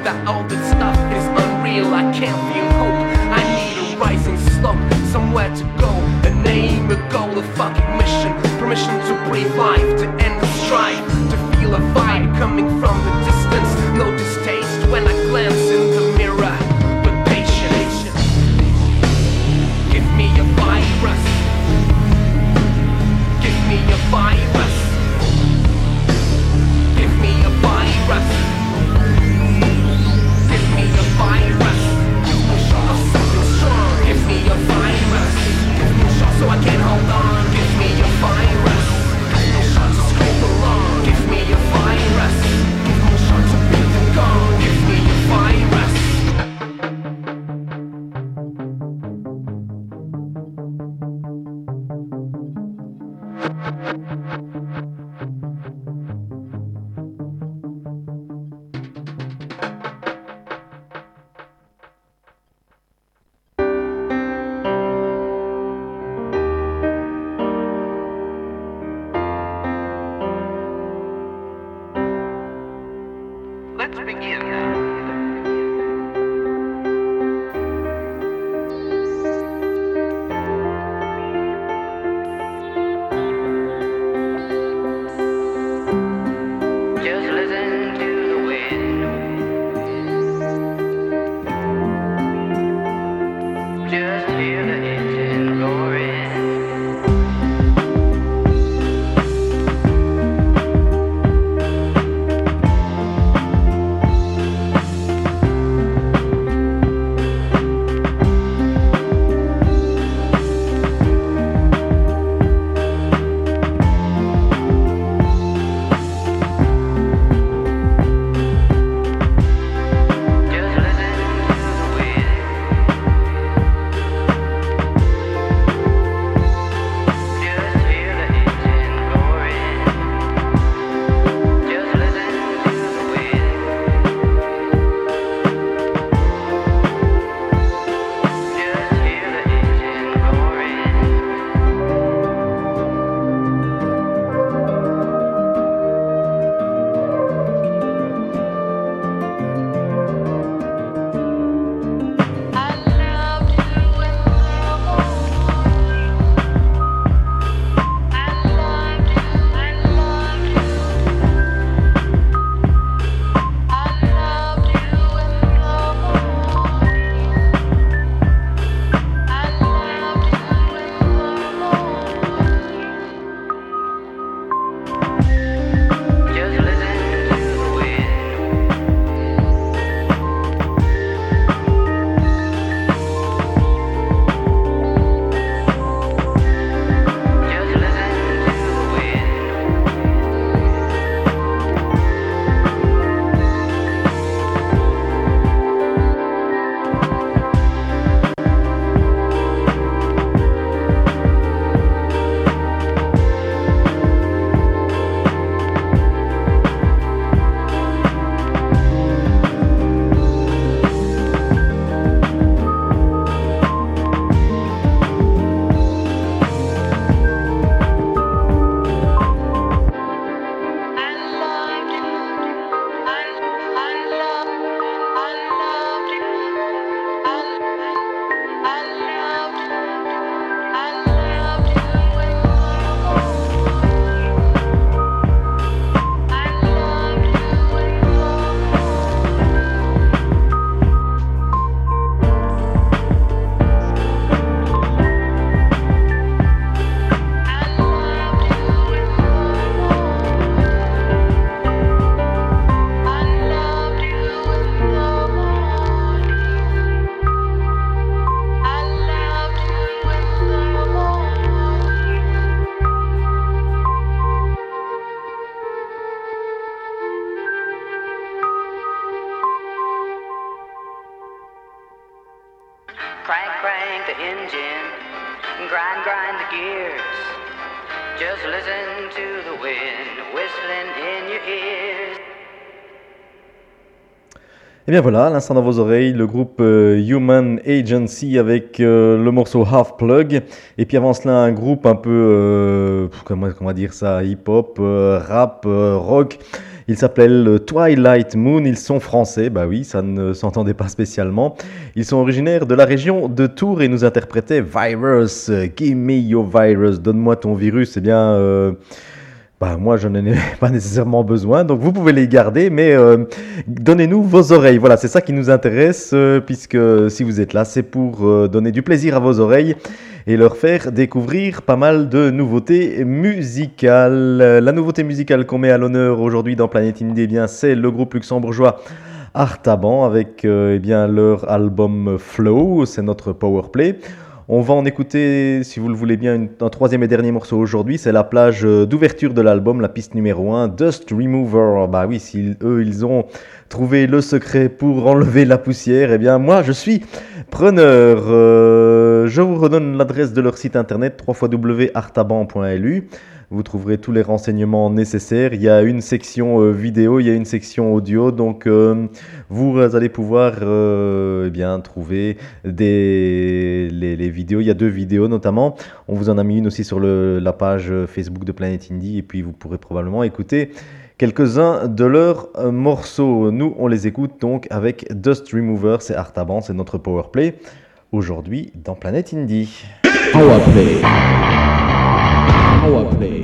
Q: that all this stuff is unreal. I can't feel hope. I need a rising slope, somewhere to go, a name, a goal, a fucking mission. Permission to breathe life, to end the strife, to feel a vibe coming from the distance. No distaste when I glance in the mirror, but patience. Give me a virus. Give me a virus. Give me a virus. Give me a virus. Of something strong. Give me a virus. So I can hold on. Give me a virus. To scream along. Give me a virus. To beat the gong. Give me a virus. Let's begin.
O: Just listen to the wind. Just hear the engine roaring. Crank, crank the engine, grind, grind the gears. Just listen to the wind whistling in your ears.
H: Et bien voilà, à l'instant dans vos oreilles, le groupe euh, Human Agency avec euh, le morceau Half Plug. Et puis avant cela, un groupe un peu, euh, comment, comment dire ça, hip-hop, euh, rap, euh, rock. Ils s'appellent Twilight Moon, ils sont français, bah oui, ça ne s'entendait pas spécialement. Ils sont originaires de la région de Tours et nous interprétaient Virus, Give me your virus, donne-moi ton virus. Eh bien, euh, bah moi je n'en ai pas nécessairement besoin, donc vous pouvez les garder, mais euh, donnez-nous vos oreilles. Voilà, c'est ça qui nous intéresse, euh, puisque si vous êtes là, c'est pour euh, donner du plaisir à vos oreilles et leur faire découvrir pas mal de nouveautés musicales. La nouveauté musicale qu'on met à l'honneur aujourd'hui dans Planet Indie, eh bien, c'est le groupe luxembourgeois Artaban avec euh, eh bien, leur album Flow, c'est notre powerplay. On va en écouter, si vous le voulez bien, une, un troisième et dernier morceau aujourd'hui. C'est la plage d'ouverture de l'album, la piste numéro un, Dust Remover. Bah oui, si eux, ils ont trouvé le secret pour enlever la poussière, eh bien moi, je suis preneur. Euh, je vous redonne l'adresse de leur site internet, w w w point artaban point l u. Vous trouverez tous les renseignements nécessaires. Il y a une section euh, vidéo, il y a une section audio. Donc, euh, vous allez pouvoir euh, eh bien, trouver des, les, les vidéos. Il y a deux vidéos notamment. On vous en a mis une aussi sur le, la page Facebook de Planet Indie. Et puis, vous pourrez probablement écouter quelques-uns de leurs euh, morceaux. Nous, on les écoute donc avec Dust Remover. C'est Artaban, c'est notre powerplay. Aujourd'hui, dans Planet Indie.
F: Powerplay. Powerplay.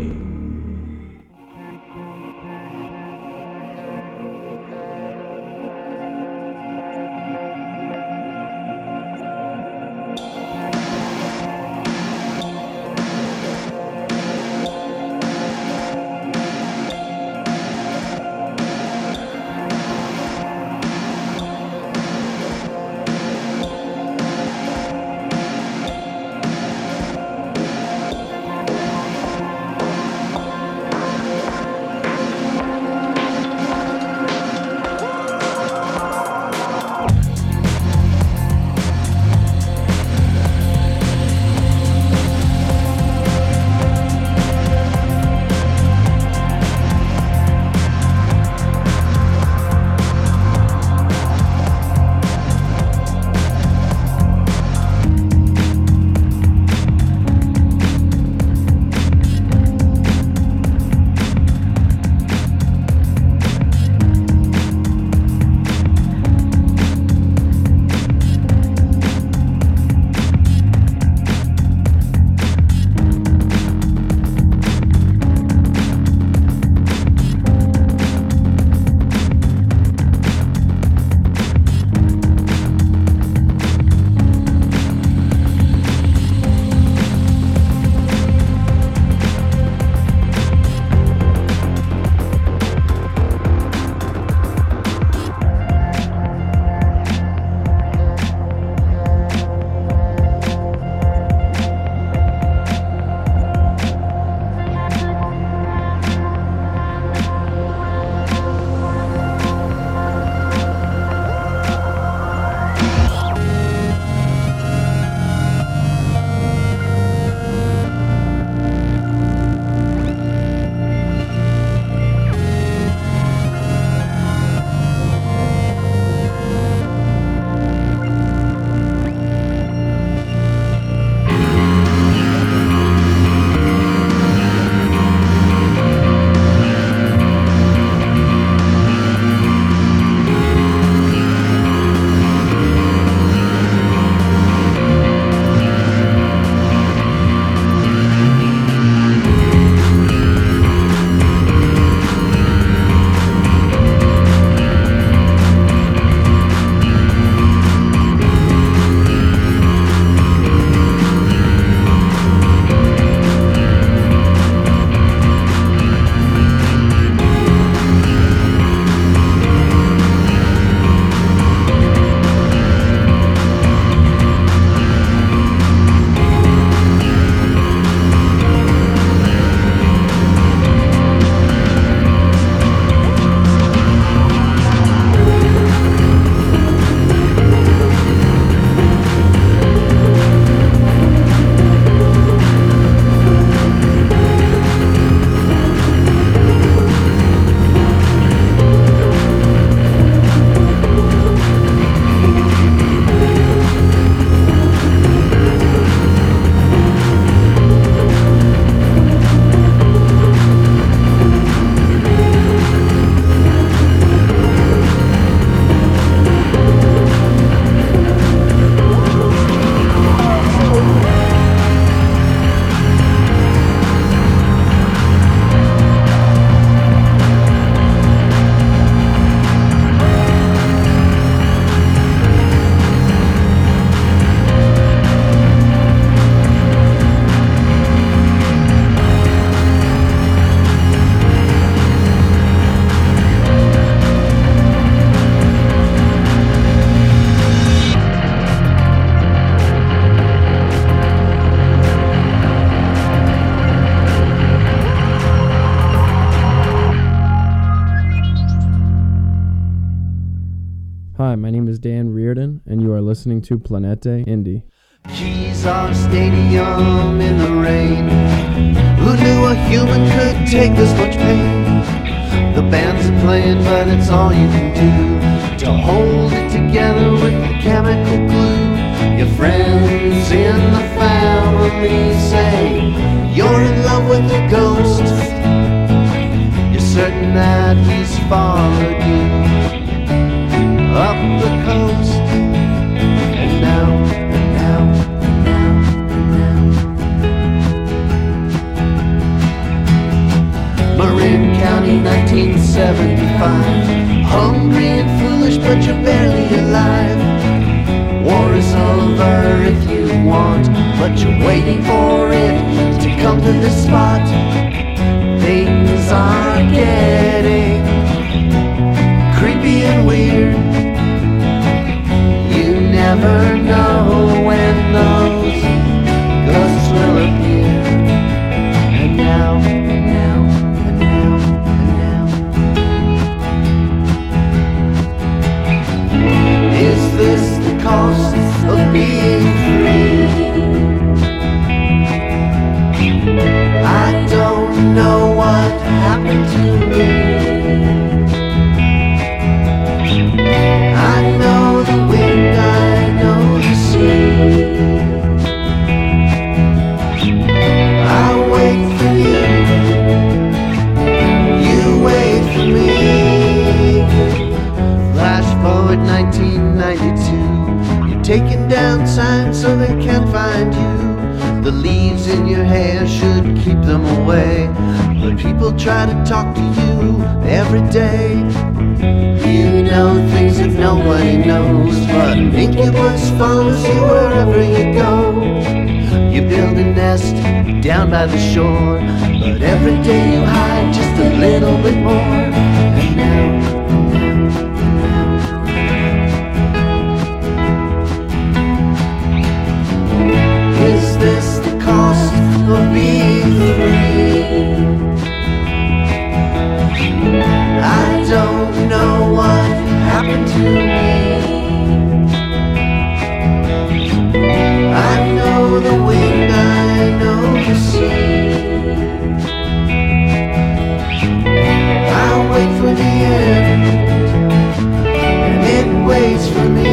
M: Thank
R: Hi, my name is Dan Reardon, and you are listening to Planete Indie.
K: Keys our stadium in the rain. Who knew a human could take this much pain? The bands are playing, but it's all you can do to hold it together with chemical glue. Your friends in the family say you're in love with a ghost. You're certain that he's followed you up the coast. And now, and now, and now, and now. Marin County, nineteen seventy-five. Hungry and foolish, but you're barely alive. War is over if you want, but you're waiting for it to come to this spot. Things are getting creepy and weird. You never know when those ghosts will appear. And now, and now, and now, and now. Is this the cost of being free? I don't know what happened to me. I know the wind, I know the sea. I wait for you, you wait for me. Flash forward nineteen ninety-two. You're taking down signs so they can't find you. The leaves in your hair should keep them away, but people try to talk to you every day. You know things that nobody knows, but an incubus follows you wherever you go. You build a nest down by the shore, but every day you hide just a little bit more. And now, is this the cost of being free? I don't know what happened to me. I know the wind, I know the sea. I wait for the end, and it waits for me.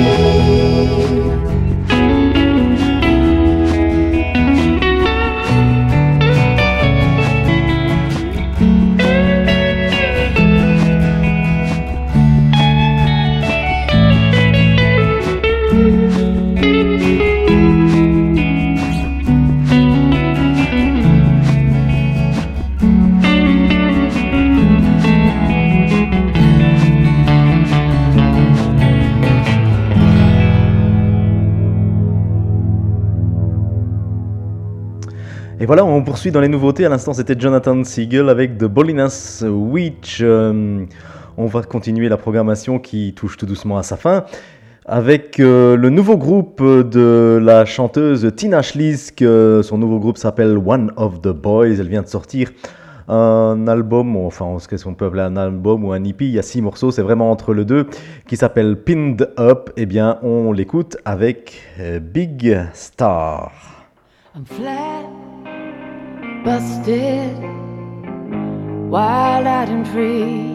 H: Et voilà, on poursuit dans les nouveautés. À l'instant, c'était Jonathan Siegel avec The Bolinas Witch. Euh, on va continuer la programmation qui touche tout doucement à sa fin avec euh, le nouveau groupe de la chanteuse Tina Schlisk. Euh, son nouveau groupe s'appelle One of the Boys. Elle vient de sortir un album, enfin, qu'est-ce qu'on peut appeler un album ou un E P. Il y a six morceaux, c'est vraiment entre le deux, qui s'appelle Pinned Up. Eh bien, on l'écoute avec euh, Big Star.
N: I'm flat, busted, wild-eyed and free.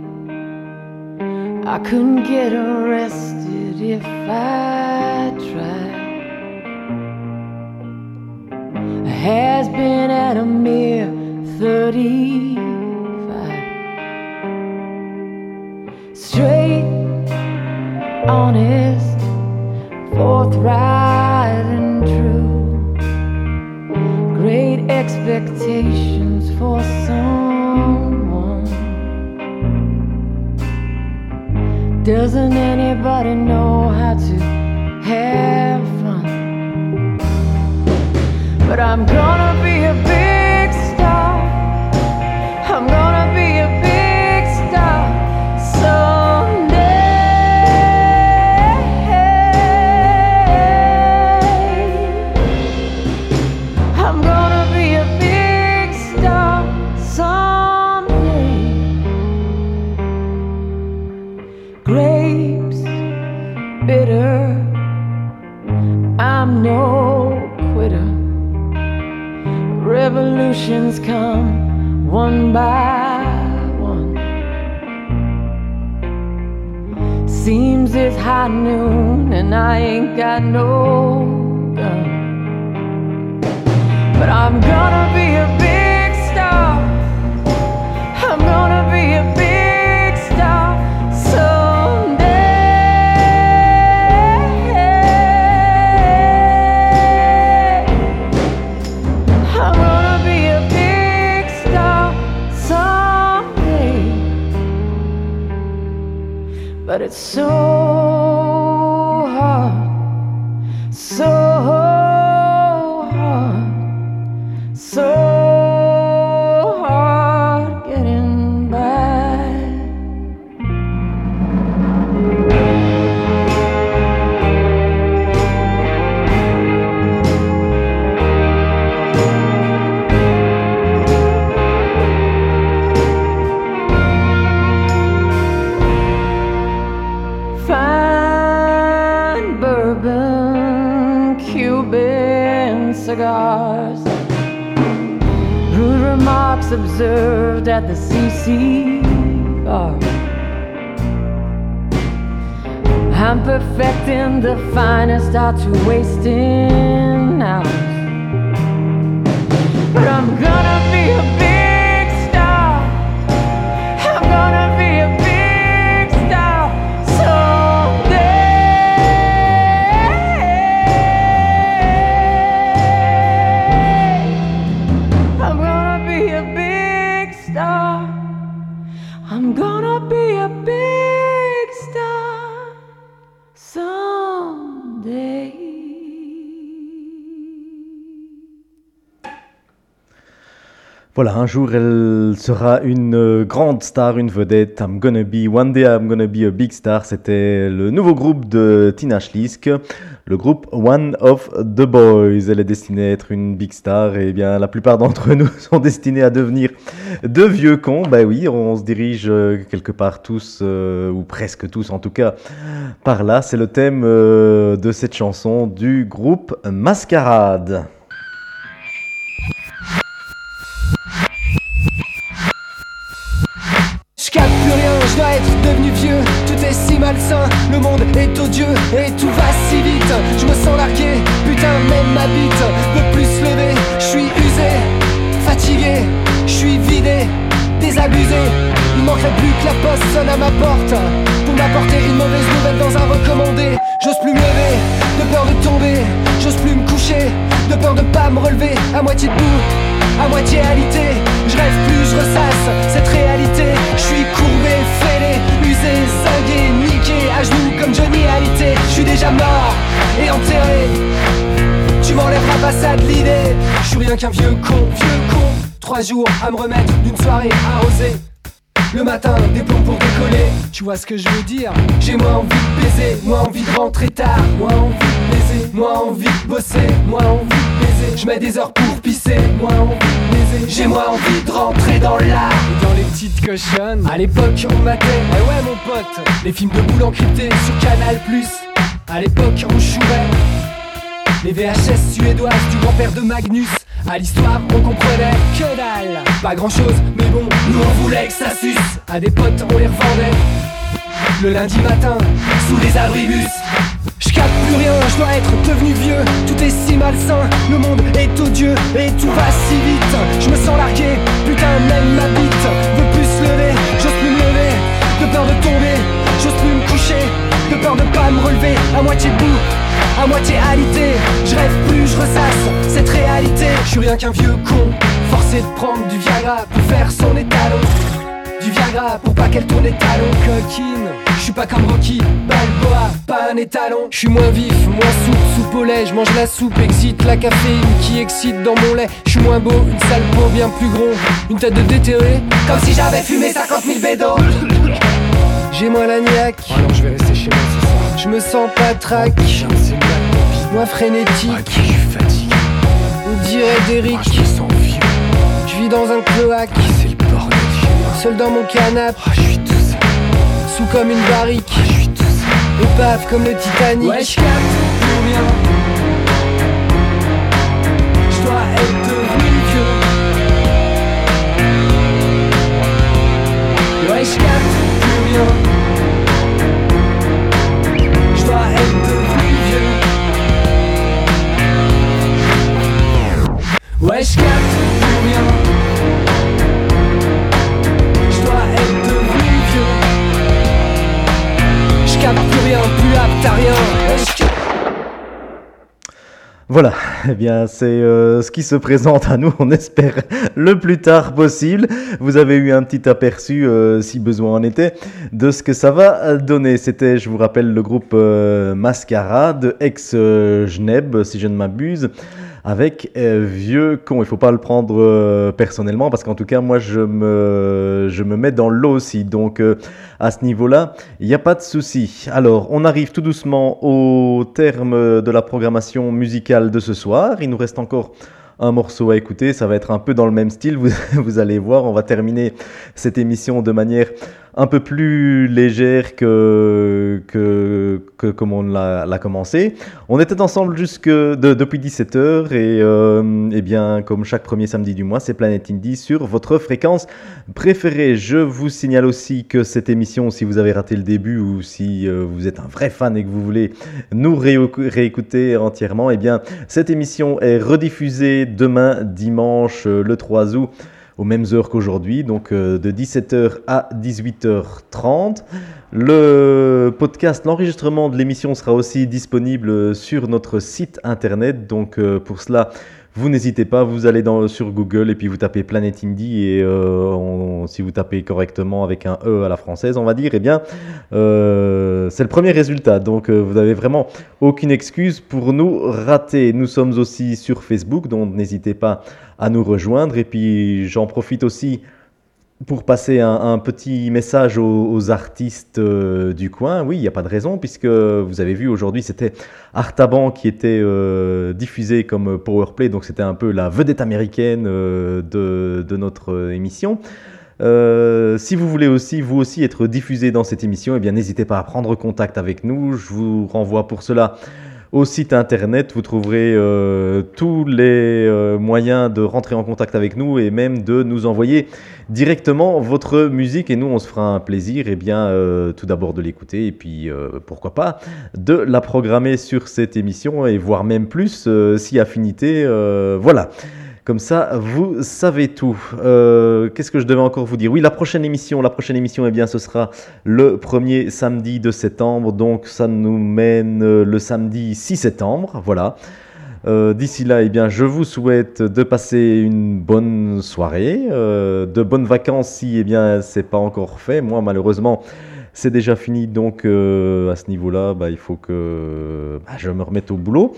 N: I couldn't get arrested if I tried. I has been at a mere thirty-five. Straight, honest, forthright and true. Great expectations for someone. Doesn't anybody know how to have fun? But I'm gonna be a big star. I'm gonna be a big star someday. I'm gonna be a big star someday. Grapes
S: bitter. I'm no quitter. Revolutions come one by one. Seems it's high noon and I ain't got no gun. But I'm gonna be a big star. I'm gonna be a big star someday. I'm gonna be a big star someday. But it's so hard, so hard, so hard getting by. Fine bourbon, Cuban cigars, rude remarks observed at the C C bar. I'm perfecting the finest art to wasting hours. But I'm gonna be a big star. I'm gonna be a big star someday. I'm gonna be a big star. I'm gonna be a big star someday.
H: Voilà, un jour elle sera une euh, grande star, une vedette. I'm gonna be, one day I'm gonna be a big star. C'était le nouveau groupe de Tina Schlisk, le groupe One of the Boys. Elle est destinée à être une big star et bien la plupart d'entre nous sont destinés à devenir de vieux cons. Bah oui, on se dirige euh, quelque part tous, euh, ou presque tous en tout cas, par là. C'est le thème euh, de cette chanson du groupe Mascarade.
K: Je capte plus rien, je dois être devenu vieux. Tout est si malsain, le monde est odieux et tout va si vite. Je me sens largué, putain même ma bite veut plus se lever. Je suis usé, fatigué, je suis vidé, désabusé. Il manquerait plus que la poste sonne à ma porte pour m'apporter une mauvaise nouvelle dans un recommandé. J'ose plus me lever, de peur de tomber. J'ose plus me coucher, de peur de pas me relever. À moitié debout, à moitié alité. Je rêve plus, je ressasse cette réalité. Je suis courbé, fêlé, usé, zingué, niqué, à genoux comme Johnny Hallyday. Je suis déjà mort et enterré. Tu m'enlèveras pas ça de l'idée. Je suis rien qu'un vieux con, vieux con. Trois jours à me remettre d'une soirée arrosée. Le matin, des plombs pour décoller. Tu vois ce que je veux dire? J'ai moins envie de baiser, moins envie de rentrer tard, moins envie de baiser, moins envie de bosser, moins envie de baiser. Je mets des heures pour pisser, moins envie de baiser. J'ai moins envie de rentrer dans l'art. Dans les petites cochonnes, à l'époque on matait, eh ouais mon pote, les films de boules encryptés sur Canal plus. À l'époque on chourait les V H S suédoises du grand-père de Magnus. À l'histoire on comprenait que dalle, pas grand chose, mais bon, nous on voulait que ça suce. À des potes on les revendait le lundi matin, sous les abribus. Je capte plus rien, je dois être devenu vieux. Tout est si malsain, le monde est odieux et tout va si vite. Je me sens largué, putain même ma bite veut plus se lever. J'ose plus me lever, de peur de tomber. J'ose plus me coucher, de peur de pas me relever. À moitié debout, à moitié alité. Je rêve plus, je ressasse cette réalité. Je suis rien qu'un vieux con, forcé de prendre du Viagra pour faire son étalon. Du Viagra pour pas qu'elle tourne les talons. Coquine, je suis pas comme Rocky Balboa, pas un étalon. Je suis moins vif, moins souple, soupe au lait. Je mange la soupe, excite la caféine qui excite dans mon lait. Je suis moins beau, une sale peau bien plus gros, une tête de déterré, comme si j'avais fumé cinquante mille bédos. J'ai moins la niaque. Oh non, je vais rester chez moi ce soir. Je me sens pas trac. Moins frénétique. Ah, je suis fatigué. On dirait d'Eric. Ah, je me sens vieux. Je vis dans un cloaque. Ah, c'est le bordel chez moi. Seul dans mon canapé. Ah, je suis tout seul. Sous comme une barrique. Ah, je suis tout seul.
I: épave comme le Titanic. Ouais, je capte plus rien. Je dois être devenu vieux. Ouais, je capte plus rien. Je dois être devenu vieux. Ouais, je capte plus rien. Je dois être devenu vieux. Je capte plus rien, plus apte à rien. Ouais, je capte.
H: Voilà, eh bien c'est euh, ce qui se présente à nous, on espère le plus tard possible. Vous avez eu un petit aperçu, euh, si besoin en était, de ce que ça va donner. C'était, je vous rappelle, le groupe euh, Mascarade, ex-Geneb, si je ne m'abuse, avec euh, Vieux Con. Il ne faut pas le prendre euh, personnellement, parce qu'en tout cas, moi, je me, je me mets dans l'eau aussi. Donc, euh, à ce niveau-là, il n'y a pas de souci. Alors, on arrive tout doucement au terme de la programmation musicale de ce soir. Il nous reste encore un morceau à écouter. Ça va être un peu dans le même style, vous, vous allez voir. On va terminer cette émission de manière un peu plus légère que, que, que comme on l'a, l'a commencé. On était ensemble jusque de, depuis dix-sept heures et, euh, et bien, comme chaque premier samedi du mois, c'est Planet Indie sur votre fréquence préférée. Je vous signale aussi que cette émission, si vous avez raté le début ou si euh, vous êtes un vrai fan et que vous voulez nous ré- réécouter entièrement, eh bien, cette émission est rediffusée demain, dimanche, euh, le trois août, aux mêmes heures qu'aujourd'hui, donc euh, de dix-sept heures à dix-huit heures trente. Le podcast, l'enregistrement de l'émission sera aussi disponible sur notre site internet, donc euh, pour cela, vous n'hésitez pas, vous allez dans, sur Google et puis vous tapez Planet Indie et euh, on, si vous tapez correctement avec un E à la française, on va dire, eh bien, euh, c'est le premier résultat. Donc, euh, vous n'avez vraiment aucune excuse pour nous rater. Nous sommes aussi sur Facebook, donc n'hésitez pas à nous rejoindre. Et puis, j'en profite aussi pour passer un, un petit message aux, aux artistes euh, du coin. Oui, il n'y a pas de raison, puisque vous avez vu aujourd'hui, c'était Artaban qui était euh, diffusé comme Powerplay, donc c'était un peu la vedette américaine euh, de, de notre émission. Euh, si vous voulez aussi, vous aussi, être diffusé dans cette émission, eh bien, n'hésitez pas à prendre contact avec nous. Je vous renvoie pour cela au site internet. Vous trouverez euh, tous les euh, moyens de rentrer en contact avec nous et même de nous envoyer directement votre musique, et nous on se fera un plaisir eh bien, euh, tout d'abord de l'écouter et puis euh, pourquoi pas de la programmer sur cette émission et voire même plus euh, si affinité. Euh, voilà. Comme ça, vous savez tout. Euh, qu'est-ce que je devais encore vous dire ? Oui, la prochaine émission, la prochaine émission, eh bien, ce sera le premier samedi de septembre. Donc, ça nous mène le samedi six septembre. Voilà. Euh, d'ici là, eh bien, je vous souhaite de passer une bonne soirée, euh, de bonnes vacances si, eh bien, c'est pas encore fait. Moi, malheureusement, c'est déjà fini. Donc, euh, à ce niveau-là, bah, il faut que bah, je me remette au boulot.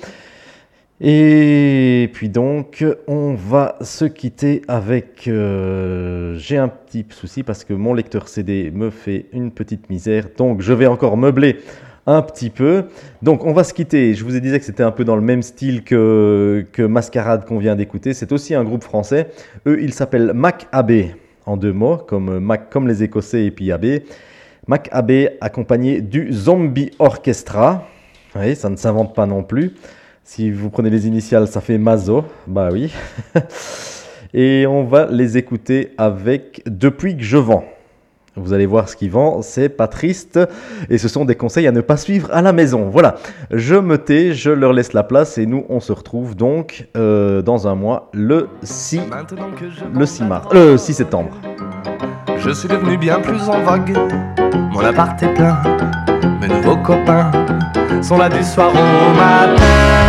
H: Et puis donc, on va se quitter avec... Euh, j'ai un petit souci parce que mon lecteur C D me fait une petite misère. Donc, je vais encore meubler un petit peu. Donc, on va se quitter. Je vous ai dit que c'était un peu dans le même style que, que Mascarade qu'on vient d'écouter. C'est aussi un groupe français. Eux, ils s'appellent Mac A B, en deux mots, comme, Mac, comme les Écossais et puis A B. Mac A B accompagné du Zombie Orchestra. Oui, ça ne s'invente pas non plus. Si vous prenez les initiales, ça fait Mazo. Bah oui. Et on va les écouter avec Depuis que je vends. Vous allez voir ce qui vend, c'est pas triste. Et ce sont des conseils à ne pas suivre à la maison. Voilà, je me tais, je leur laisse la place. Et nous, on se retrouve donc euh, dans un mois, le six, le six mars, le six septembre.
Q: Je suis devenu bien plus en vogue. Mon appart est plein. Mes nouveaux copains sont là du soir au matin.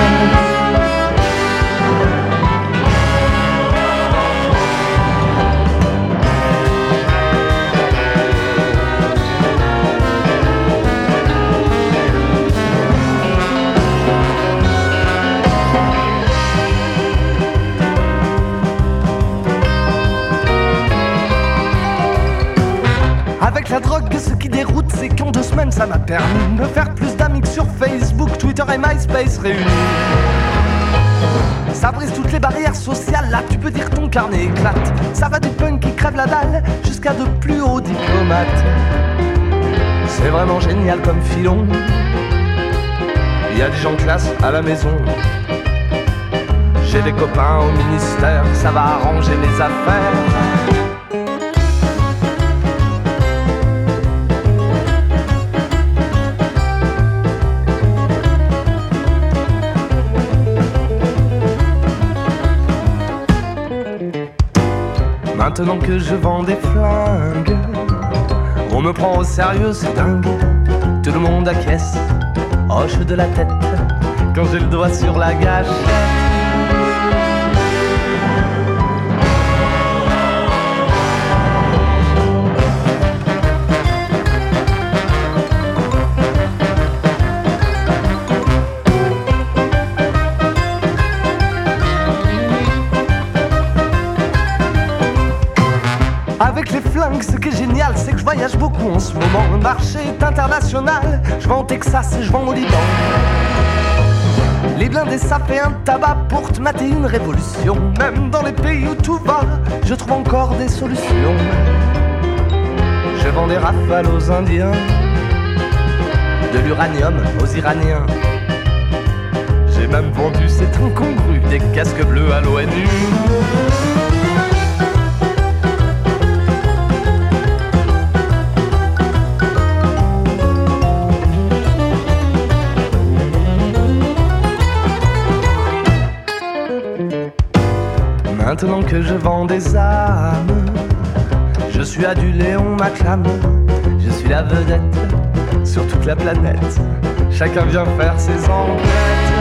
Q: Avec la drogue, ce qui déroute, c'est qu'en deux semaines, ça m'a permis de faire plus d'amis que sur Facebook, Twitter et MySpace réunis. Ça brise toutes les barrières sociales, là tu peux dire ton carnet éclate. Ça va du punk qui crève la dalle jusqu'à de plus hauts diplomates. C'est vraiment génial comme filon. Il y a des gens classe à la maison. J'ai des copains au ministère, ça va arranger mes affaires. Maintenant que je vends des flingues, on me prend au sérieux, c'est dingue. Tout le monde acquiesce, hoche de la tête quand j'ai le doigt sur la gâchette. Avec les flingues, ce qui est génial, c'est que je voyage beaucoup en ce moment. Le marché est international, je vais en Texas et je vais au Liban. Les blindés, ça fait un tabac pour te mater une révolution. Même dans les pays où tout va, je trouve encore des solutions. Je vends des rafales aux Indiens, de l'uranium aux Iraniens. J'ai même vendu, c'est incongru, des casques bleus à l'ONU. Maintenant que je vends des âmes, je suis adulé, on m'acclame. Je suis la vedette sur toute la planète. Chacun vient faire ses enquêtes.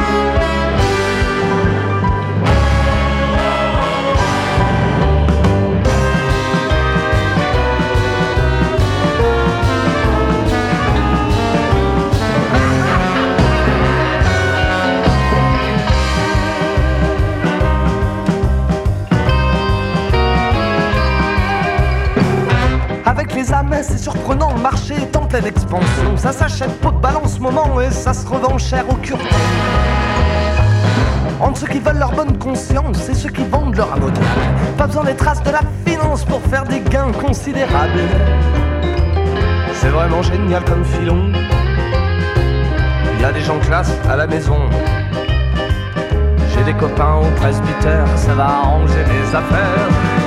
Q: Avec les âmes, c'est surprenant, le marché est en pleine expansion. Ça s'achète pot de balle en ce moment et ça se revend cher au cure. Entre ceux qui veulent leur bonne conscience et ceux qui vendent leur ammoniac, pas besoin des traces de la finance pour faire des gains considérables. C'est vraiment génial comme filon. Il y a des gens classe à la maison. J'ai des copains au presbytère, ça va arranger mes affaires.